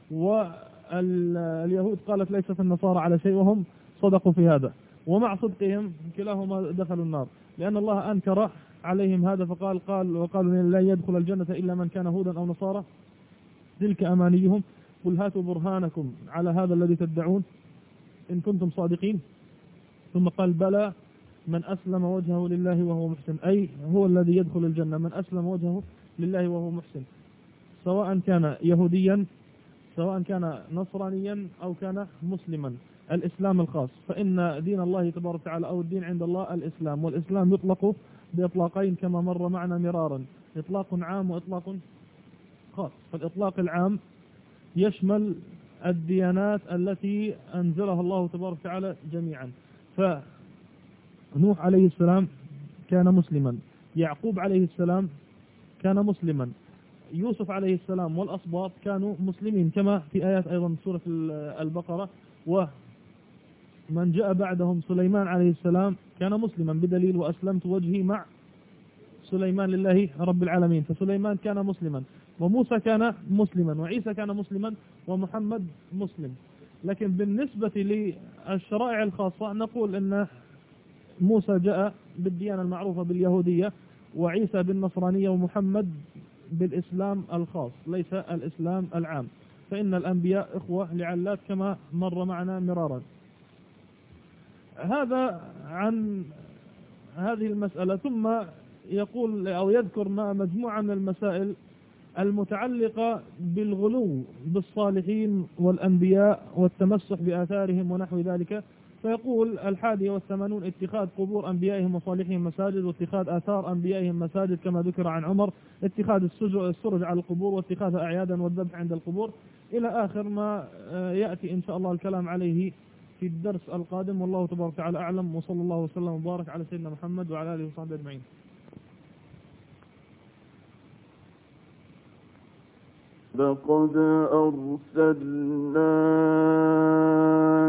واليهود قالت ليست النصارى على شيء وهم صدقوا في هذا، ومع صدقهم كلاهما دخلوا النار، لأن الله أنكر عليهم هذا فقال وقالوا لا يدخل الجنة إلا من كان هودا أو نصارى تلك أمانيهم قل هاتوا برهانكم على هذا الذي تدعون إن كنتم صادقين. ثم قال بلى من أسلم وجهه لله وهو محسن، أي هو الذي يدخل الجنة من أسلم وجهه لله وهو محسن، سواء كان يهوديا سواء كان نصرانيا أو كان مسلما، الإسلام الخاص. فإن دين الله تبارك وتعالى أو الدين عند الله الإسلام، والإسلام يطلق بإطلاقين كما مر معنا مرارا، إطلاق عام وإطلاق خاص. فالإطلاق العام يشمل الديانات التي أنزلها الله تبارك وتعالى جميعا. فنوح عليه السلام كان مسلما، يعقوب عليه السلام كان مسلما، يوسف عليه السلام والأصباط كانوا مسلمين كما في آيات أيضا سورة البقرة. ومن جاء بعدهم سليمان عليه السلام كان مسلما بدليل وأسلمت وجهي مع سليمان لله رب العالمين، فسليمان كان مسلما، وموسى كان مسلما، وعيسى كان مسلما، ومحمد مسلم. لكن بالنسبة للشرائع الخاصة نقول أن موسى جاء بالديانة المعروفة باليهودية، وعيسى بالنصرانية، ومحمد بالإسلام الخاص ليس الإسلام العام. فإن الأنبياء إخوة لعلات كما مر معنا مرارا. هذا عن هذه المسألة. ثم يقول أو يذكر مجموعة من المسائل المتعلقة بالغلو بالصالحين والأنبياء والتمسح بآثارهم ونحو ذلك. فيقول 81 اتخاذ قبور أنبيائهم وصالحهم مساجد، واتخاذ آثار أنبيائهم مساجد كما ذكر عن عمر، اتخاذ السرج على القبور، واتخاذ أعيادا والذبح عند القبور، إلى آخر ما يأتي إن شاء الله الكلام عليه في الدرس القادم. والله تبارك وتعالى أعلم، وصلى الله وسلم وبارك على سيدنا محمد وعلى آله وصحبه أجمعين. لقد أرسلنا